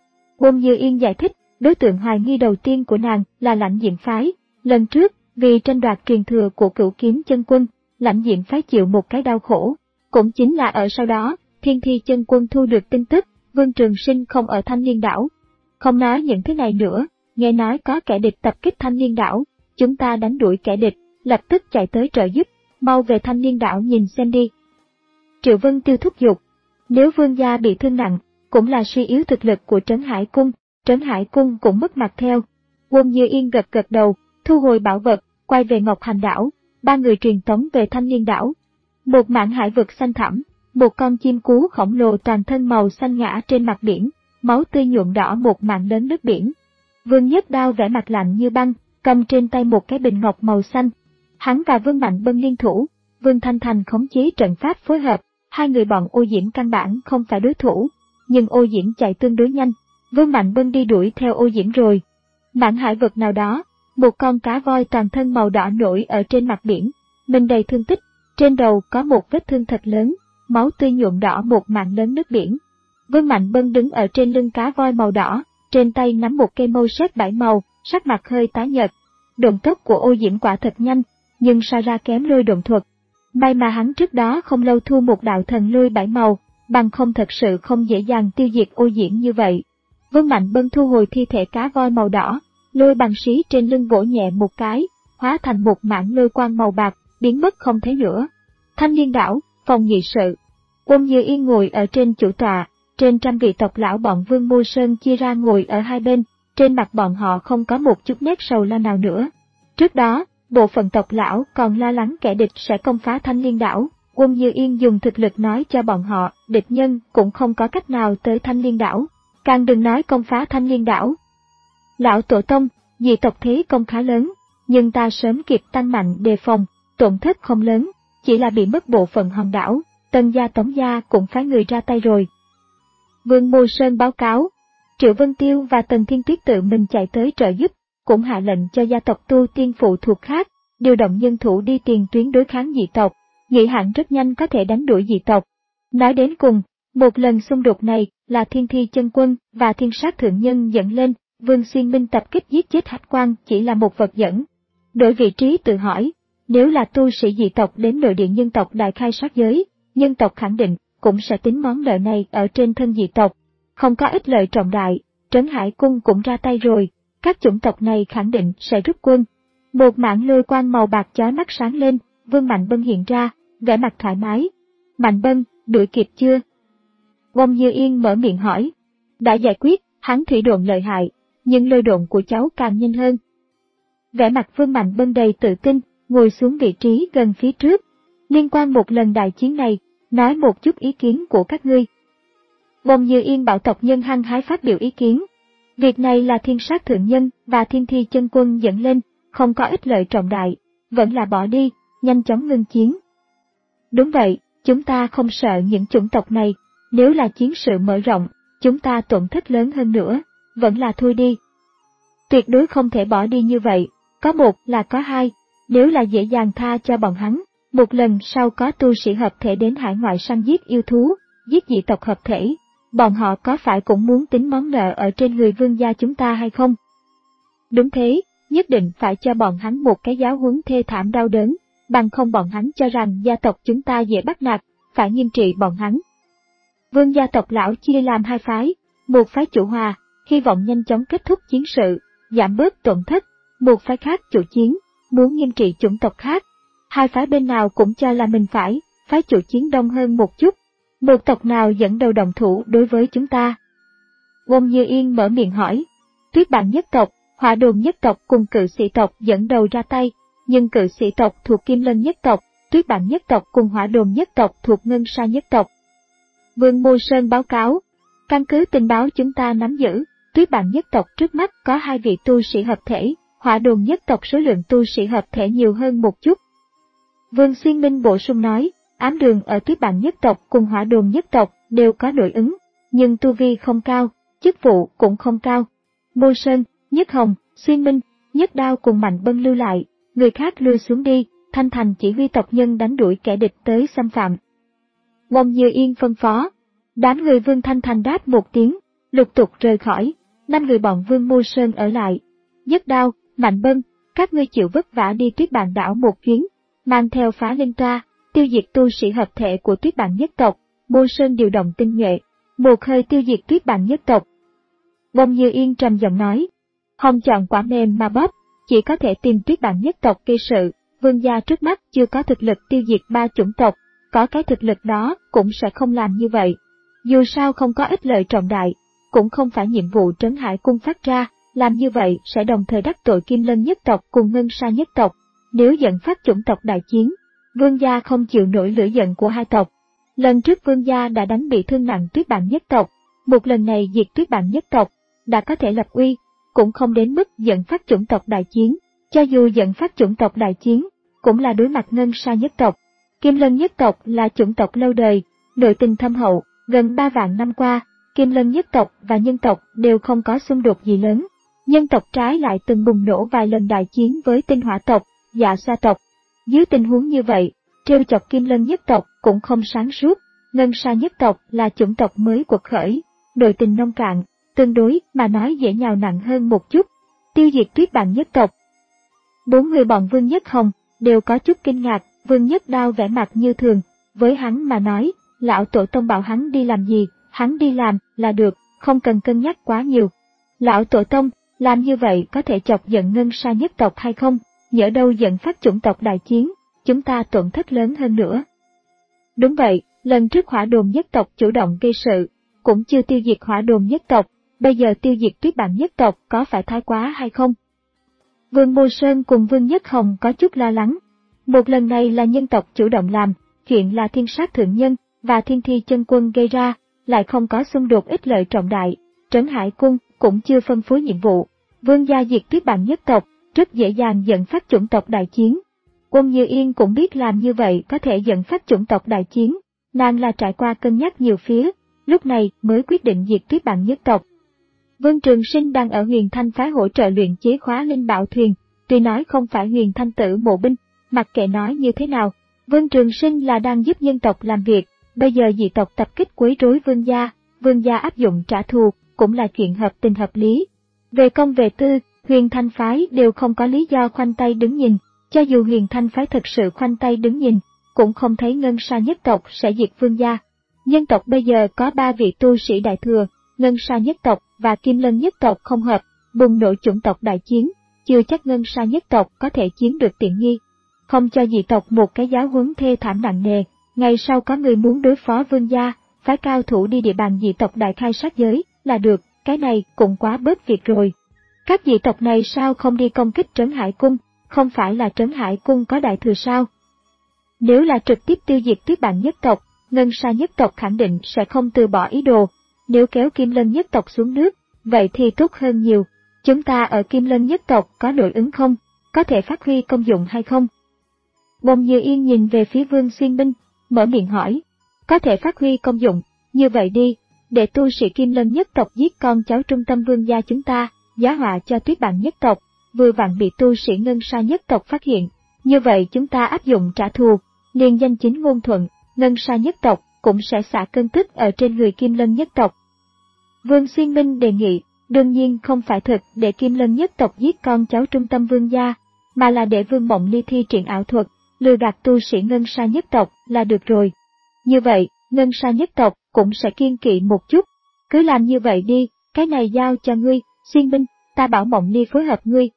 A: Ôn Như Yên giải thích, đối tượng hoài nghi đầu tiên của nàng là Lãnh Diệm phái, lần trước, vì tranh đoạt truyền thừa của Cửu Kiếm chân quân, Lãnh Diệm phái chịu một cái đau khổ, cũng chính là ở sau đó, Thiên Thi chân quân thu được tin tức, Vương Trường Sinh không ở Thanh Liên đảo. Không nói những thứ này nữa, nghe nói có kẻ địch tập kích Thanh Liên đảo, chúng ta đánh đuổi kẻ địch, lập tức chạy tới trợ giúp, mau về Thanh Liên đảo nhìn xem đi. Triệu Vân Tiêu thúc giục, nếu vương gia bị thương nặng, cũng là suy yếu thực lực của Trấn Hải Cung, Trấn Hải Cung cũng mất mặt theo. Quân Như Yên gật gật đầu, thu hồi bảo vật, quay về Ngọc Hành đảo, ba người truyền tống về Thanh Liên đảo. Một mảng hải vực xanh thẳm, một con chim cú khổng lồ toàn thân màu xanh ngã trên mặt biển, máu tươi nhuộm đỏ một mảng lớn nước biển. Vương Nhất Đao vẻ mặt lạnh như băng, cầm trên tay một cái bình ngọc màu xanh. Hắn và Vương Mạnh Bân liên thủ, Vương Thanh Thành khống chế trận pháp phối hợp, hai người bọn Ô Diễm căn bản không phải đối thủ, nhưng Ô Diễm chạy tương đối nhanh, Vương Mạnh Bân đi đuổi theo Ô Diễm rồi. Mảng hải vực nào đó, một con cá voi toàn thân màu đỏ nổi ở trên mặt biển, mình đầy thương tích, trên đầu có một vết thương thật lớn, máu tươi nhuộm đỏ một mảng lớn nước biển. Vương Mạnh Bân đứng ở trên lưng cá voi màu đỏ, trên tay nắm một cây mâu sét bảy màu, sắc mặt hơi tái nhợt. Độn tốc của Ô Diễm quả thật nhanh, nhưng so ra kém lôi độn thuật. May mà hắn trước đó không lâu thu một đạo thần lôi bảy màu, bằng không thật sự không dễ dàng tiêu diệt Ô Diễm như vậy. Vương Mạnh Bân thu hồi thi thể cá voi màu đỏ, lôi bằng xí trên lưng vỗ nhẹ một cái, hóa thành một mảng lôi quang màu bạc, biến mất không thấy nữa. Thanh Liên đảo, phòng nghị sự. Quân Như Yên ngồi ở trên chủ tọa, trên trăm vị tộc lão bọn Vương Mô Sơn chia ra ngồi ở hai bên, trên mặt bọn họ không có một chút nét sầu lo nào nữa. Trước đó, bộ phận tộc lão còn lo lắng kẻ địch sẽ công phá Thanh Liên đảo, Quân Như Yên dùng thực lực nói cho bọn họ, địch nhân cũng không có cách nào tới Thanh Liên đảo, càng đừng nói công phá Thanh Liên đảo. Lão tổ tông, dị tộc thế công khá lớn, nhưng ta sớm kịp tăng mạnh đề phòng, tổn thất không lớn, chỉ là bị mất bộ phận hòn đảo, Tân gia Tống gia cũng phái người ra tay rồi. Vương Mô Sơn báo cáo, Triệu Vân Tiêu và Tần Thiên Tuyết tự mình chạy tới trợ giúp, cũng hạ lệnh cho gia tộc tu tiên phụ thuộc khác, điều động nhân thủ đi tiền tuyến đối kháng dị tộc, nghĩ hẳn rất nhanh có thể đánh đuổi dị tộc. Nói đến cùng, một lần xung đột này là Thiên Thi Chân Quân và Thiên Sát Thượng Nhân dẫn lên, Vương Xuyên Minh tập kích giết chết Hách Quan chỉ là một vật dẫn. Đổi vị trí tự hỏi, nếu là tu sĩ dị tộc đến nội địa nhân tộc đại khai sát giới, nhân tộc khẳng định cũng sẽ tính món nợ này ở trên thân dị tộc. Không có ích lợi trọng đại, Trấn Hải Cung cũng ra tay rồi, các chủng tộc này khẳng định sẽ rút quân. Một mảng lôi quang màu bạc chói mắt sáng lên, Vương Mạnh Bân hiện ra, vẻ mặt thoải mái. Mạnh Bân, đuổi kịp chưa? Bông Như Yên mở miệng hỏi. Đã giải quyết, hắn thủy độn lợi hại, nhưng lôi độn của cháu càng nhanh hơn. Vẻ mặt Vương Mạnh Bân đầy tự tin, ngồi xuống vị trí gần phía trước. Liên quan một lần đại chiến này, nói một chút ý kiến của các ngươi. Bông Như Yên bảo tộc nhân hăng hái phát biểu ý kiến. Việc này là Thiên Sát Thượng Nhân và Thiên Thi Chân Quân dẫn lên, không có ích lợi trọng đại, vẫn là bỏ đi, nhanh chóng ngưng chiến. Đúng vậy, chúng ta không sợ những chủng tộc này, nếu là chiến sự mở rộng, chúng ta tổn thất lớn hơn nữa, vẫn là thôi đi. Tuyệt đối không thể bỏ đi như vậy, có một là có hai, nếu là dễ dàng tha cho bọn hắn, một lần sau có tu sĩ hợp thể đến hải ngoại săn giết yêu thú, giết dị tộc hợp thể, bọn họ có phải cũng muốn tính món nợ ở trên người vương gia chúng ta hay không? Đúng thế, nhất định phải cho bọn hắn một cái giáo huấn thê thảm đau đớn, bằng không bọn hắn cho rằng gia tộc chúng ta dễ bắt nạt, phải nghiêm trị bọn hắn. Vương gia tộc lão chia làm hai phái, một phái chủ hòa, hy vọng nhanh chóng kết thúc chiến sự, giảm bớt tổn thất, một phái khác chủ chiến, muốn nghiêm trị chủng tộc khác. Hai phái bên nào cũng cho là mình phải, phái chủ chiến đông hơn một chút. Một tộc nào dẫn đầu đồng thủ đối với chúng ta? Bông Như Yên mở miệng hỏi. Tuyết Bản nhất tộc, Hỏa Đồn nhất tộc cùng Cự Sĩ tộc dẫn đầu ra tay, nhưng Cự Sĩ tộc thuộc Kim Lân nhất tộc, Tuyết Bản nhất tộc cùng Hỏa Đồn nhất tộc thuộc Ngân Sa nhất tộc. Vương Mô Sơn báo cáo, căn cứ tình báo chúng ta nắm giữ, Tuyết Bản nhất tộc trước mắt có hai vị tu sĩ hợp thể, Hỏa Đồn nhất tộc số lượng tu sĩ hợp thể nhiều hơn một chút. Vương Xuyên Minh bổ sung nói, ám đường ở Tuyết Bản nhất tộc cùng Hỏa Đồn nhất tộc đều có nội ứng, nhưng tu vi không cao, chức vụ cũng không cao. Mô Sơn, Nhất Hồng, Xuyên Minh, Nhất Đao cùng Mạnh Bân lưu lại, người khác lui xuống đi, Thanh Thành chỉ huy tộc nhân đánh đuổi kẻ địch tới xâm phạm. Bông Như Yên phân phó, đám người Vương Thanh Thành đáp một tiếng, lục tục rời khỏi, năm người bọn Vương Mô Sơn ở lại. Nhất Đao, Mạnh Bân, các ngươi chịu vất vả đi Tuyết Bản đảo một chuyến, mang theo phá linh toa, tiêu diệt tu sĩ hợp thể của Tuyết Bản nhất tộc. Mô Sơn điều động tinh nhuệ, một hơi tiêu diệt Tuyết Bản nhất tộc. Bông Như Yên trầm giọng nói, Hồng chọn quả mềm mà bóp, chỉ có thể tìm Tuyết Bản nhất tộc gây sự, vương gia trước mắt chưa có thực lực tiêu diệt ba chủng tộc, có cái thực lực đó cũng sẽ không làm như vậy. Dù sao không có ích lợi trọng đại, cũng không phải nhiệm vụ Trấn Hải Cung phát ra, làm như vậy sẽ đồng thời đắc tội Kim Lân nhất tộc cùng Ngân Sa nhất tộc. Nếu dẫn phát chủng tộc đại chiến, Vương gia không chịu nổi lửa giận của hai tộc. Lần trước Vương gia đã đánh bị thương nặng Tuyết Bạn nhất tộc, một lần này diệt Tuyết Bạn nhất tộc, đã có thể lập uy, cũng không đến mức dẫn phát chủng tộc đại chiến. Cho dù dẫn phát chủng tộc đại chiến, cũng là đối mặt Ngân Sa nhất tộc. Kim Lân nhất tộc là chủng tộc lâu đời, nội tình thâm hậu, gần ba vạn năm qua, Kim Lân nhất tộc và nhân tộc đều không có xung đột gì lớn. Nhân tộc trái lại từng bùng nổ vài lần đại chiến với Tinh Hỏa tộc, Dạ Xoa tộc. Dưới tình huống như vậy, trêu chọc Kim Lân nhất tộc cũng không sáng suốt. Ngân Sa nhất tộc là chủng tộc mới quật khởi, nội tình nông cạn, tương đối mà nói dễ nhào nặng hơn một chút. Tiêu diệt Tuyết Bạn nhất tộc. Bốn người bọn Vương Nhất Hồng đều có chút kinh ngạc. Vương Nhất Đao vẻ mặt như thường, với hắn mà nói, lão tổ tông bảo hắn đi làm gì, hắn đi làm là được, không cần cân nhắc quá nhiều. Lão tổ tông, làm như vậy có thể chọc giận Ngân Sa nhất tộc hay không, nhỡ đâu dẫn phát chủng tộc đại chiến, chúng ta tổn thất lớn hơn nữa. Đúng vậy, lần trước Hỏa Đồn nhất tộc chủ động gây sự, cũng chưa tiêu diệt Hỏa Đồn nhất tộc, bây giờ tiêu diệt Tuyết Bạn nhất tộc có phải thái quá hay không? Vương Mô Sơn cùng Vương Nhất Hồng có chút lo lắng. Một lần này là nhân tộc chủ động làm, chuyện là Thiên Sát Thượng Nhân và Thiên Thi Chân Quân gây ra, lại không có xung đột ích lợi trọng đại. Trấn Hải Cung cũng chưa phân phối nhiệm vụ. Vương gia diệt Tuyết Bạn nhất tộc, rất dễ dàng dẫn phát chủng tộc đại chiến. Quân Như Yên cũng biết làm như vậy có thể dẫn phát chủng tộc đại chiến, nàng là trải qua cân nhắc nhiều phía, lúc này mới quyết định diệt Tuyết Bạn nhất tộc. Vương Trường Sinh đang ở Huyền Thanh phái hỗ trợ luyện chế khóa linh bảo thuyền, tuy nói không phải Huyền Thanh tử mộ binh, mặc kệ nói như thế nào, Vương Trường Sinh là đang giúp nhân tộc làm việc, bây giờ dị tộc tập kích quấy rối Vương gia, Vương gia áp dụng trả thù, cũng là chuyện hợp tình hợp lý. Về công về tư, Huyền Thanh phái đều không có lý do khoanh tay đứng nhìn, cho dù Huyền Thanh phái thực sự khoanh tay đứng nhìn, cũng không thấy Ngân Sa nhất tộc sẽ diệt Vương gia. Nhân tộc bây giờ có ba vị tu sĩ đại thừa, Ngân Sa nhất tộc và Kim Lân nhất tộc không hợp, bùng nổ chủng tộc đại chiến, chưa chắc Ngân Sa nhất tộc có thể chiếm được tiện nghi. Không cho dị tộc một cái giáo huấn thê thảm nặng nề, ngày sau có người muốn đối phó Vương gia, phái cao thủ đi địa bàn dị tộc đại khai sát giới, là được, cái này cũng quá bớt việc rồi. Các dị tộc này sao không đi công kích Trấn Hải Cung, không phải là Trấn Hải Cung có đại thừa sao? Nếu là trực tiếp tiêu diệt Tuyết Bạn nhất tộc, Ngân Sa nhất tộc khẳng định sẽ không từ bỏ ý đồ. Nếu kéo Kim Lân nhất tộc xuống nước, vậy thì tốt hơn nhiều. Chúng ta ở Kim Lân nhất tộc có nội ứng không? Có thể phát huy công dụng hay không? Bồng Như Yên nhìn về phía Vương Xuyên Binh, mở miệng hỏi. Có thể phát huy công dụng, như vậy đi, để tu sĩ Kim Lân nhất tộc giết con cháu trung tâm Vương gia chúng ta, giá họa cho Tuyết Bạn nhất tộc, vừa vặn bị tu sĩ Ngân Sa nhất tộc phát hiện. Như vậy chúng ta áp dụng trả thù, liền danh chính ngôn thuận, Ngân Sa nhất tộc cũng sẽ xả cơn tức ở trên người Kim Lân nhất tộc. Vương Xuyên Minh đề nghị, đương nhiên không phải thực để Kim Lân nhất tộc giết con cháu trung tâm Vương gia, mà là để Vương Mộng Ly thi triển ảo thuật, lừa gạt tu sĩ Ngân Sa nhất tộc là được rồi. Như vậy, Ngân Sa nhất tộc cũng sẽ kiêng kỵ một chút. Cứ làm như vậy đi, cái này giao cho ngươi, Xuyên Minh, ta bảo Mộng Ly phối hợp ngươi.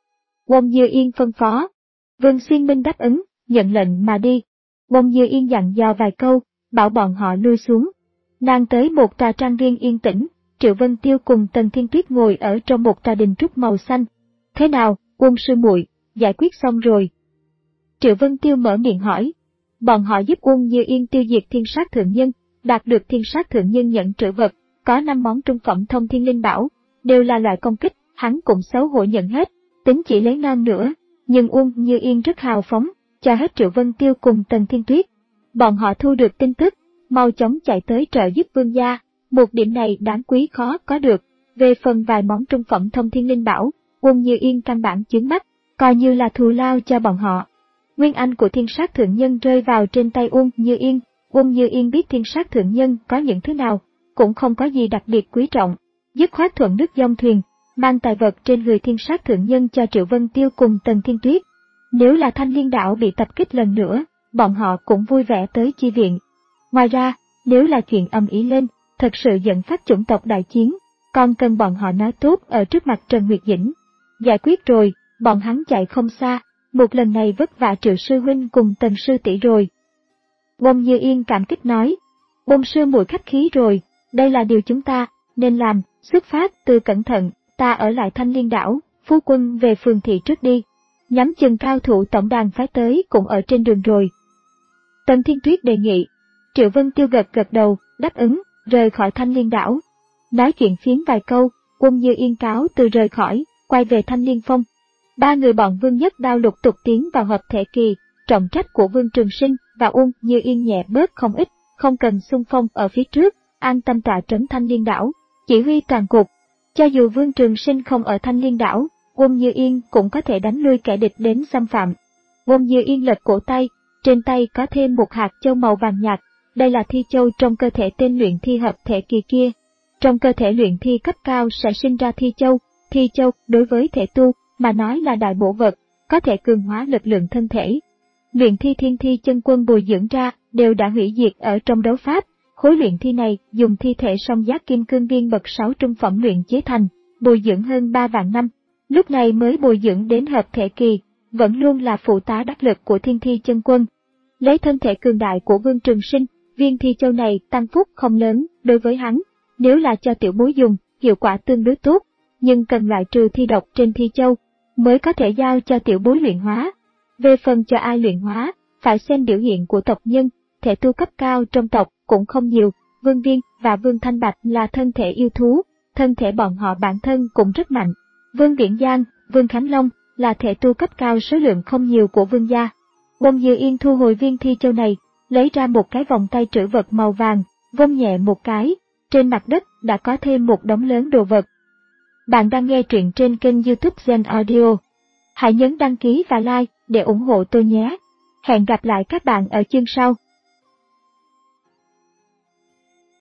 A: Bồng Như Yên phân phó. Vương Xuyên Minh đáp ứng, nhận lệnh mà đi. Bồng Như Yên dặn dò vài câu, bảo bọn họ lui xuống. Nàng tới một tòa trang viên yên tĩnh, Triệu Vân Tiêu cùng Tần Thiên Tuyết ngồi ở trong một tòa đình trúc màu xanh. Thế nào, Quân sư muội, giải quyết xong rồi? Triệu Vân Tiêu mở miệng hỏi. Bọn họ giúp Uông Như Yên tiêu diệt Thiên Sát Thượng Nhân, đạt được Thiên Sát Thượng Nhân nhận trữ vật, có năm món trung phẩm thông thiên linh bảo, đều là loại công kích, hắn cũng xấu hổ nhận hết, tính chỉ lấy non nữa, nhưng Uông Như Yên rất hào phóng, cho hết Triệu Vân Tiêu cùng Tần Thiên Tuyết. Bọn họ thu được tin tức, mau chóng chạy tới trợ giúp Vương gia, một điểm này đáng quý khó có được. Về phần vài món trung phẩm thông thiên linh bảo, Uông Như Yên căn bản chướng mắt, coi như là thù lao cho bọn họ. Nguyên anh của Thiên Sát Thượng Nhân rơi vào trên tay Uông Như Yên, Uông Như Yên biết Thiên Sát Thượng Nhân có những thứ nào, cũng không có gì đặc biệt quý trọng, dứt khoát thuận nước dông thuyền, mang tài vật trên người Thiên Sát Thượng Nhân cho Triệu Vân Tiêu cùng Tần Thiên Tuyết. Nếu là Thanh Liên Đảo bị tập kích lần nữa, bọn họ cũng vui vẻ tới chi viện. Ngoài ra, nếu là chuyện âm ý lên, thật sự dẫn phát chủng tộc đại chiến, còn cần bọn họ nói tốt ở trước mặt Trần Nguyệt Dĩnh. Giải quyết rồi, bọn hắn chạy không xa, một lần này vất vả Triệu sư huynh cùng Tần sư tỷ rồi. Bồng Như Yên cảm kích nói, Bồng sư muội khách khí rồi, đây là điều chúng ta, nên làm, xuất phát từ cẩn thận, ta ở lại Thanh Liên đảo, phu quân về phường thị trước đi. Nhắm chừng cao thủ tổng đàn phái tới cũng ở trên đường rồi. Tần Thiên Tuyết đề nghị. Triệu Vân Tiêu gật gật đầu, đáp ứng, rời khỏi Thanh Liên đảo. Nói chuyện phiếm vài câu, Quân Như Yên cáo từ rời khỏi, quay về Thanh Liên Phong. Ba người bọn Vương Nhất Đao lục tục tiến vào hợp thể kỳ, trọng trách của Vương Trường Sinh và Uông Như Yên nhẹ bớt không ít, không cần xung phong ở phía trước, an tâm tọa trấn Thanh Liên đảo, chỉ huy toàn cục. Cho dù Vương Trường Sinh không ở Thanh Liên đảo, Uông Như Yên cũng có thể đánh lui kẻ địch đến xâm phạm. Uông Như Yên lật cổ tay, trên tay có thêm một hạt châu màu vàng nhạt, đây là thi châu trong cơ thể tên luyện thi hợp thể kỳ kia. Trong cơ thể luyện thi cấp cao sẽ sinh ra thi châu, thi châu đối với thể tu mà nói là đại bổ vật, có thể cường hóa lực lượng thân thể. Luyện thi thiên thi chân quân bồi dưỡng ra đều đã hủy diệt ở trong đấu pháp, khối luyện thi này dùng thi thể song giác kim cương viên bậc sáu trung phẩm luyện chế thành, bồi dưỡng hơn ba vạn năm, lúc này mới bồi dưỡng đến hợp thể kỳ, vẫn luôn là phụ tá đắc lực của thiên thi chân quân. Lấy thân thể cường đại của Vương Trường Sinh, viên thi châu này tăng phúc không lớn đối với hắn, nếu là cho tiểu bối dùng, hiệu quả tương đối tốt, nhưng cần loại trừ thi độc trên thi châu, mới có thể giao cho tiểu bối luyện hóa. Về phần cho ai luyện hóa, phải xem biểu hiện của tộc nhân, thể tu cấp cao trong tộc cũng không nhiều, Vương Viên và Vương Thanh Bạch là thân thể yêu thú, thân thể bọn họ bản thân cũng rất mạnh. Vương Điển Giang, Vương Khánh Long là thể tu cấp cao số lượng không nhiều của Vương gia. Bông Như Yên thu hồi viên thi châu này, lấy ra một cái vòng tay trữ vật màu vàng, vung nhẹ một cái, trên mặt đất đã có thêm một đống lớn đồ vật. Bạn đang nghe truyện trên kênh YouTube Zen Audio. Hãy nhấn đăng ký và like để ủng hộ tôi nhé. Hẹn gặp lại các bạn ở chương sau.